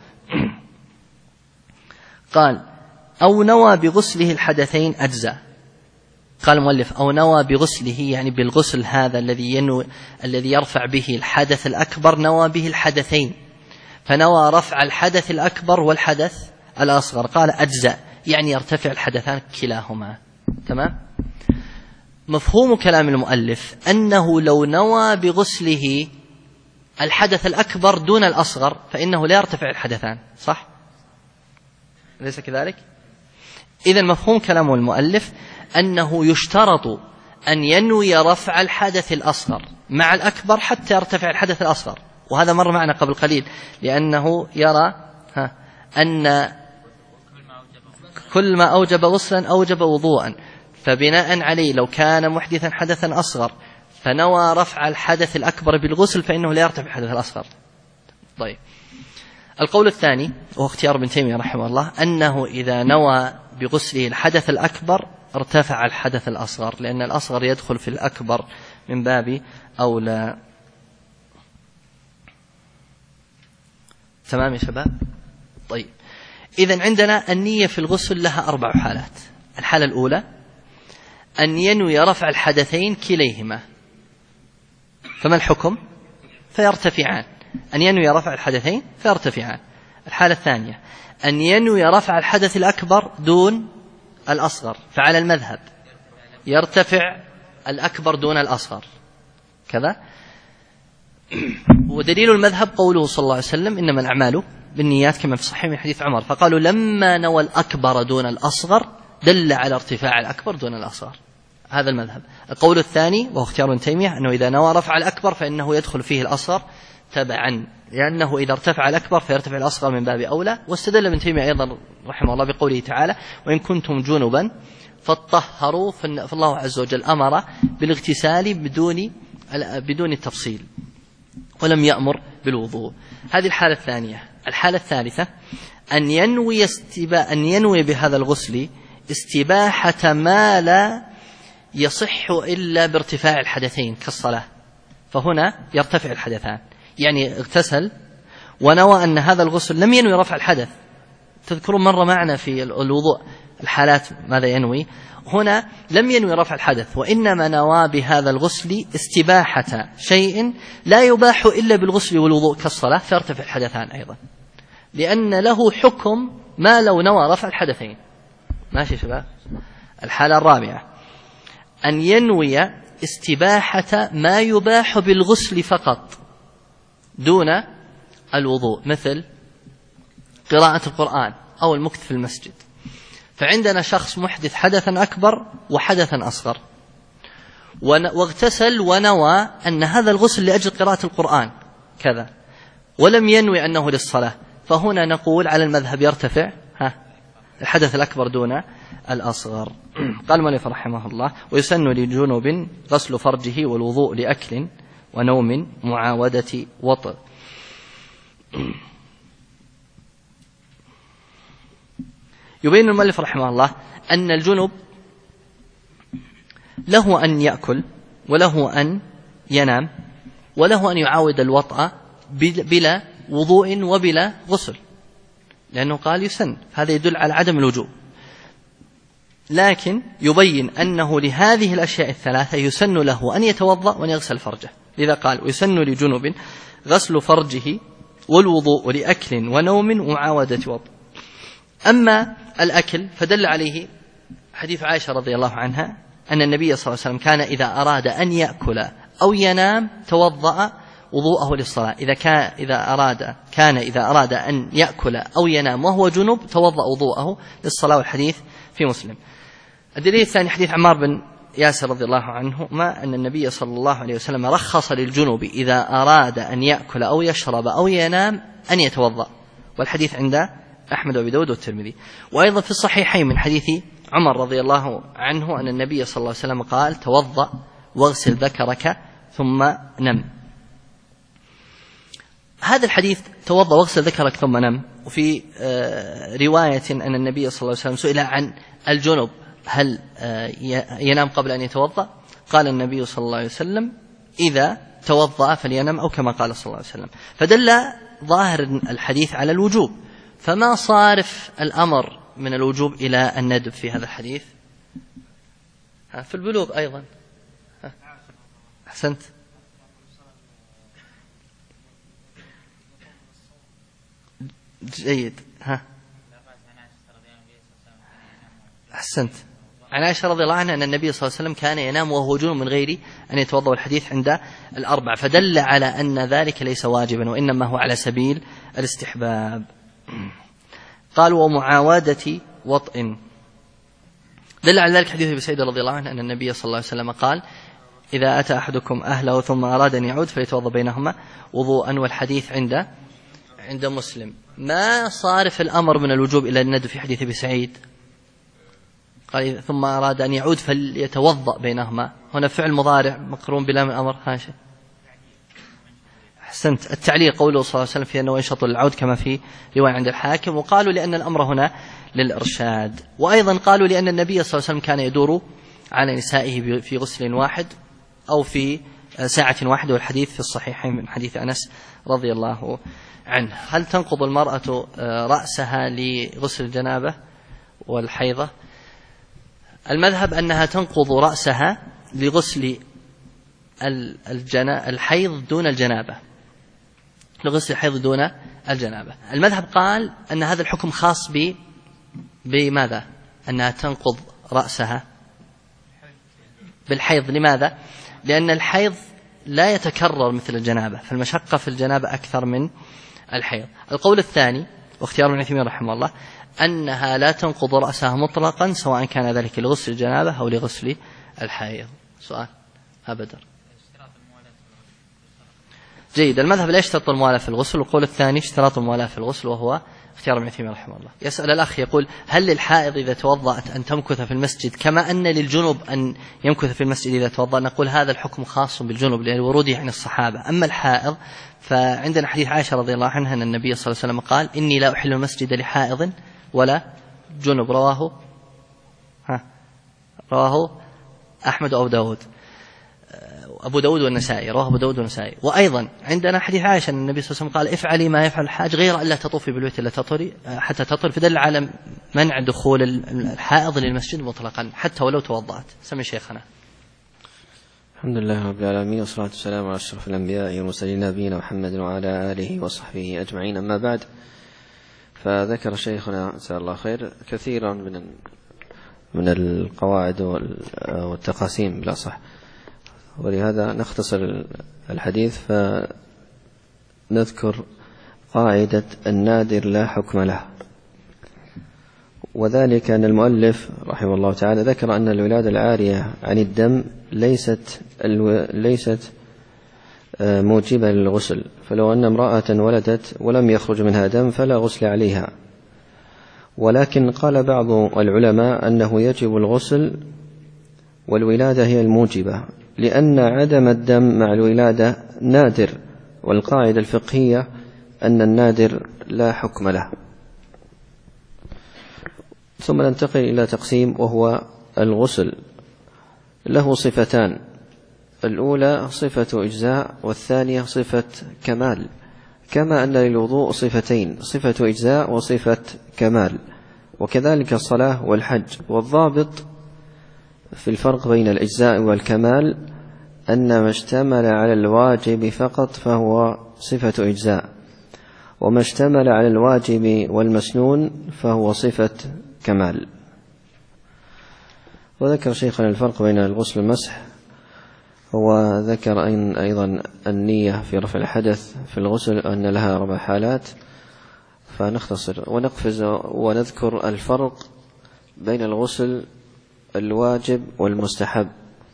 قال أو نوى بغسله الحدثين أجزاء. قال المؤلف أو نوى بغسله، يعني بالغسل هذا الذي يرفع به الحدث الأكبر نوى به الحدثين، فنوى رفع الحدث الأكبر والحدث الأصغر. قال أجزاء، يعني يرتفع الحدثان كلاهما. تمام. مفهوم كلام المؤلف أنه لو نوى بغسله الحدث الأكبر دون الأصغر فإنه لا يرتفع الحدثان، صح؟ ليس كذلك؟ إذن مفهوم كلام المؤلف أنه يشترط أن ينوي رفع الحدث الأصغر مع الأكبر حتى يرتفع الحدث الأصغر. وهذا مر معنا قبل قليل، لأنه يرى أن كل ما أوجب غسلا أوجب وضوءا، فبناء عليه لو كان محدثا حدثا أصغر فنوى رفع الحدث الأكبر بالغسل فإنه لا يرتفع الحدث الأصغر. طيب القول الثاني وهو اختيار ابن تيمية رحمه الله أنه إذا نوى بغسله الحدث الأكبر ارتفع الحدث الأصغر، لأن الأصغر يدخل في الأكبر من باب أولى. تمام يا شباب؟ طيب إذن عندنا النية في الغسل لها 4 حالات. الحالة الأولى أن ينوي رفع الحدثين كليهما، فما الحكم؟ فيرتفعان. أن ينوي رفع الحدثين فيرتفعان. الحالة الثانية أن ينوي رفع الحدث الأكبر دون الأصغر، فعلى المذهب يرتفع الأكبر دون الأصغر كذا. ودليل المذهب قوله صلى الله عليه وسلم إنما الأعمال بالنيات كما في الصحيح من حديث عمر، فقالوا لما نوى الأكبر دون الأصغر دل على ارتفاع الأكبر دون الأصغر. هذا المذهب. القول الثاني وهو اختيار ابن تيمية أنه إذا نوى رفع الأكبر فإنه يدخل فيه الأصغر تبعا، لأنه إذا ارتفع الأكبر فيرتفع الأصغر من باب أولى. واستدل ابن تيمية أيضا رحمه الله بقوله تعالى وإن كنتم جنبا فاطهروا، فالله عز وجل أمر بالاغتسال بدون التفصيل ولم يأمر بالوضوء. هذه الحالة الثانية. الحالة الثالثة أن ينوي بهذا الغسل استباحة ما لا يصح إلا بارتفاع الحدثين كالصلاة، فهنا يرتفع الحدثان. يعني اغتسل ونوى أن هذا الغسل لم ينوي رفع الحدث. تذكرون مرة معنا في الوضوء الحالات ماذا ينوي؟ هنا لم ينوي رفع الحدث، وإنما نوى بهذا الغسل استباحة شيء لا يباح إلا بالغسل والوضوء كالصلاة، فيرتفع الحدثان أيضا، لأن له حكم ما لو نوى رفع الحدثين. ماشي شباب؟ الحالة الرابعة أن ينوي استباحة ما يباح بالغسل فقط دون الوضوء، مثل قراءة القرآن أو المكث في المسجد. فعندنا شخص محدث حدثا أكبر وحدثا أصغر، واغتسل ونوى أن هذا الغسل لأجل قراءة القرآن كذا، ولم ينوي أنه للصلاة، فهنا نقول على المذهب يرتفع الحدث الأكبر دون الأصغر. قال المؤلف رحمه الله ويسن لجنوب غسل فرجه والوضوء لأكل ونوم معاودة وطء. يبين المؤلف رحمه الله أن الجنوب له أن يأكل وله أن ينام وله أن يعاود الوطء بلا وضوء وبلا غسل، لأنه قال يسن، هذا يدل على عدم الوجوب. لكن يبين أنه لهذه الأشياء الثلاثة يسن له أن يتوضأ وأن يغسل فرجه، لذا قال ويسن لجنوب غسل فرجه والوضوء لأكل ونوم ومعاودة وطء. أما الأكل فدل عليه حديث عائشة رضي الله عنها أن النبي صلى الله عليه وسلم كان إذا أراد أن يأكل أو ينام توضأ وضوءه للصلاة. إذا أراد أن يأكل أو ينام وهو جنب توضأ وضوءه للصلاة، والحديث في مسلم. الدليل الثاني حديث عمار بن ياسر رضي الله عنه أن النبي صلى الله عليه وسلم رخص للجنب إذا أراد أن يأكل أو يشرب أو ينام أن يتوضأ، والحديث عند أحمد وأبي داود والترمذي. وأيضا في الصحيحين من حديث عمر رضي الله عنه أن النبي صلى الله عليه وسلم قال توضأ واغسل ذكرك ثم نم. هذا الحديث توضأ واغسل ذكرك ثم نم. وفي رواية أن النبي صلى الله عليه وسلم سئل عن الجنب هل ينام قبل أن يتوضأ؟ قال النبي صلى الله عليه وسلم إذا توضأ فلينم، أو كما قال صلى الله عليه وسلم. فدل ظاهر الحديث على الوجوب، فما صارف الأمر من الوجوب إلى الندب في هذا الحديث؟ في البلوغ أيضا. أحسنت. جيد. أحسنت. عن عائشة رضي الله عنها أن النبي صلى الله عليه وسلم كان ينام وهو جنب من غير أن يتوضأ، والحديث عند الأربع، فدل على أن ذلك ليس واجبا وإنما هو على سبيل الاستحباب. قال ومعاودة وطء. دل على ذلك حديث أبي سعيد رضي الله عنه أن النبي صلى الله عليه وسلم قال إذا أتى أحدكم أهله ثم أراد أن يعود فليتوضأ بينهما وضوءا، والحديث عند مسلم. ما صارف الأمر من الوجوب إلى الندب في حديث أبي سعيد؟ قال ثم أراد أن يعود فليتوضأ بينهما، هنا فعل مضارع مقرون بلا من الأمر. هاشم. أحسنت. التعليق قوله صلى الله عليه وسلم في أنه ينشط للعود كما في رواية عند الحاكم. وقالوا لأن الأمر هنا للإرشاد، وأيضا قالوا لأن النبي صلى الله عليه وسلم كان يدور على نسائه في غسل واحد أو في ساعة واحدة، والحديث في الصحيحين من حديث أنس رضي الله عنه. هل تنقض المرأة رأسها لغسل الجنابة والحيضة؟ المذهب أنها تنقض رأسها لغسل الحيض دون الجنابة، لغسل الحيض دون الجنابة. المذهب قال أن هذا الحكم خاص بماذا؟ أنها تنقض رأسها بالحيض. لماذا؟ لأن الحيض لا يتكرر مثل الجنابة، فالمشقة في الجنابة أكثر من الحيض. القول الثاني واختيار ابن عثيمين رحمه الله أنها لا تنقض رأسها مطلقا سواء كان ذلك لغسل الجنابة أو لغسل الحيض. سؤال أبدا. جيد. المذهب لا يشترط الموالاة في الغسل، والقول الثاني اشتراط الموالاة في الغسل، وهو اختيار ابن عثيمين رحمه الله. يسأل الأخ يقول: هل للحائض إذا توضأت أن تمكث في المسجد كما أن للجنب أن يمكث في المسجد إذا توضأ؟ نقول هذا الحكم خاص بالجنب لأن وروده عن الصحابة. أما الحائض فعندنا حديث عائشة رضي الله عنها أن النبي صلى الله عليه وسلم قال: إني لا أحل المسجد لحائض ولا جنب. رواه أحمد أو داود، أبو داود والنسائي، رواه أبو داود والنسائي. وأيضا عندنا حديث عائشة أن النبي صلى الله عليه وسلم قال: افعلي ما يفعل الحاج غير ألا تطوفي بالبيت إلا تطهري حتى تطهري، فدل على منع دخول الحائض للمسجد مطلقا حتى ولو توضأت. سمي شيخنا. الحمد لله رب العالمين، والصلاة والسلام على أشرف الأنبياء والمرسلين نبينا محمد وعلى آله وصحبه أجمعين. أما بعد، فذكر شيخنا جزاه الله خير كثيرا من القواعد والتقاسيم بالأصح، ولهذا نختصر الحديث فنذكر قاعدة النادر لا حكم له. وذلك أن المؤلف رحمه الله تعالى ذكر أن الولادة العارية عن الدم ليست موجبة للغسل، فلو أن امرأة ولدت ولم يخرج منها دم فلا غسل عليها. ولكن قال بعض العلماء أنه يجب الغسل والولادة هي الموجبة، لأن عدم الدم مع الولادة نادر، والقاعدة الفقهية أن النادر لا حكم له. ثم ننتقل إلى تقسيم، وهو الغسل له صفتان: الأولى صفة إجزاء، والثانية صفة كمال، كما أن للوضوء صفتين: صفة إجزاء وصفة كمال، وكذلك الصلاة والحج. والضابط في الفرق بين الإجزاء والكمال أن ما اشتمل على الواجب فقط فهو صفة إجزاء، وما اشتمل على الواجب والمسنون فهو صفة كمال. وذكر شيخنا الفرق بين الغسل والمسح، وذكر أيضا النية في رفع الحدث في الغسل أن لها 4 حالات، فنختصر ونقفز ونذكر الفرق بين الغسل الواجب والمستحب.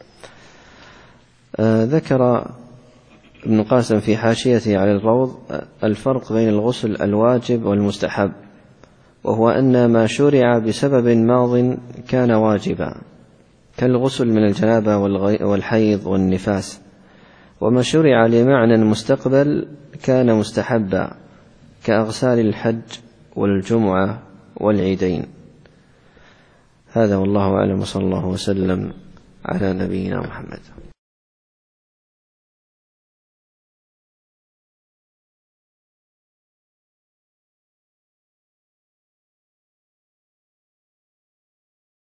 ذكر ابن قاسم في حاشيته على الروض الفرق بين الغسل الواجب والمستحب، وهو أن ما شرع بسبب ماض كان واجبا كالغسل من الجنابة والحيض والنفاس، وما شرع لمعنى مستقبل كان مستحبا كأغسال الحج والجمعة والعيدين. هذا والله أعلم، وصلى الله وسلم على نبينا محمد.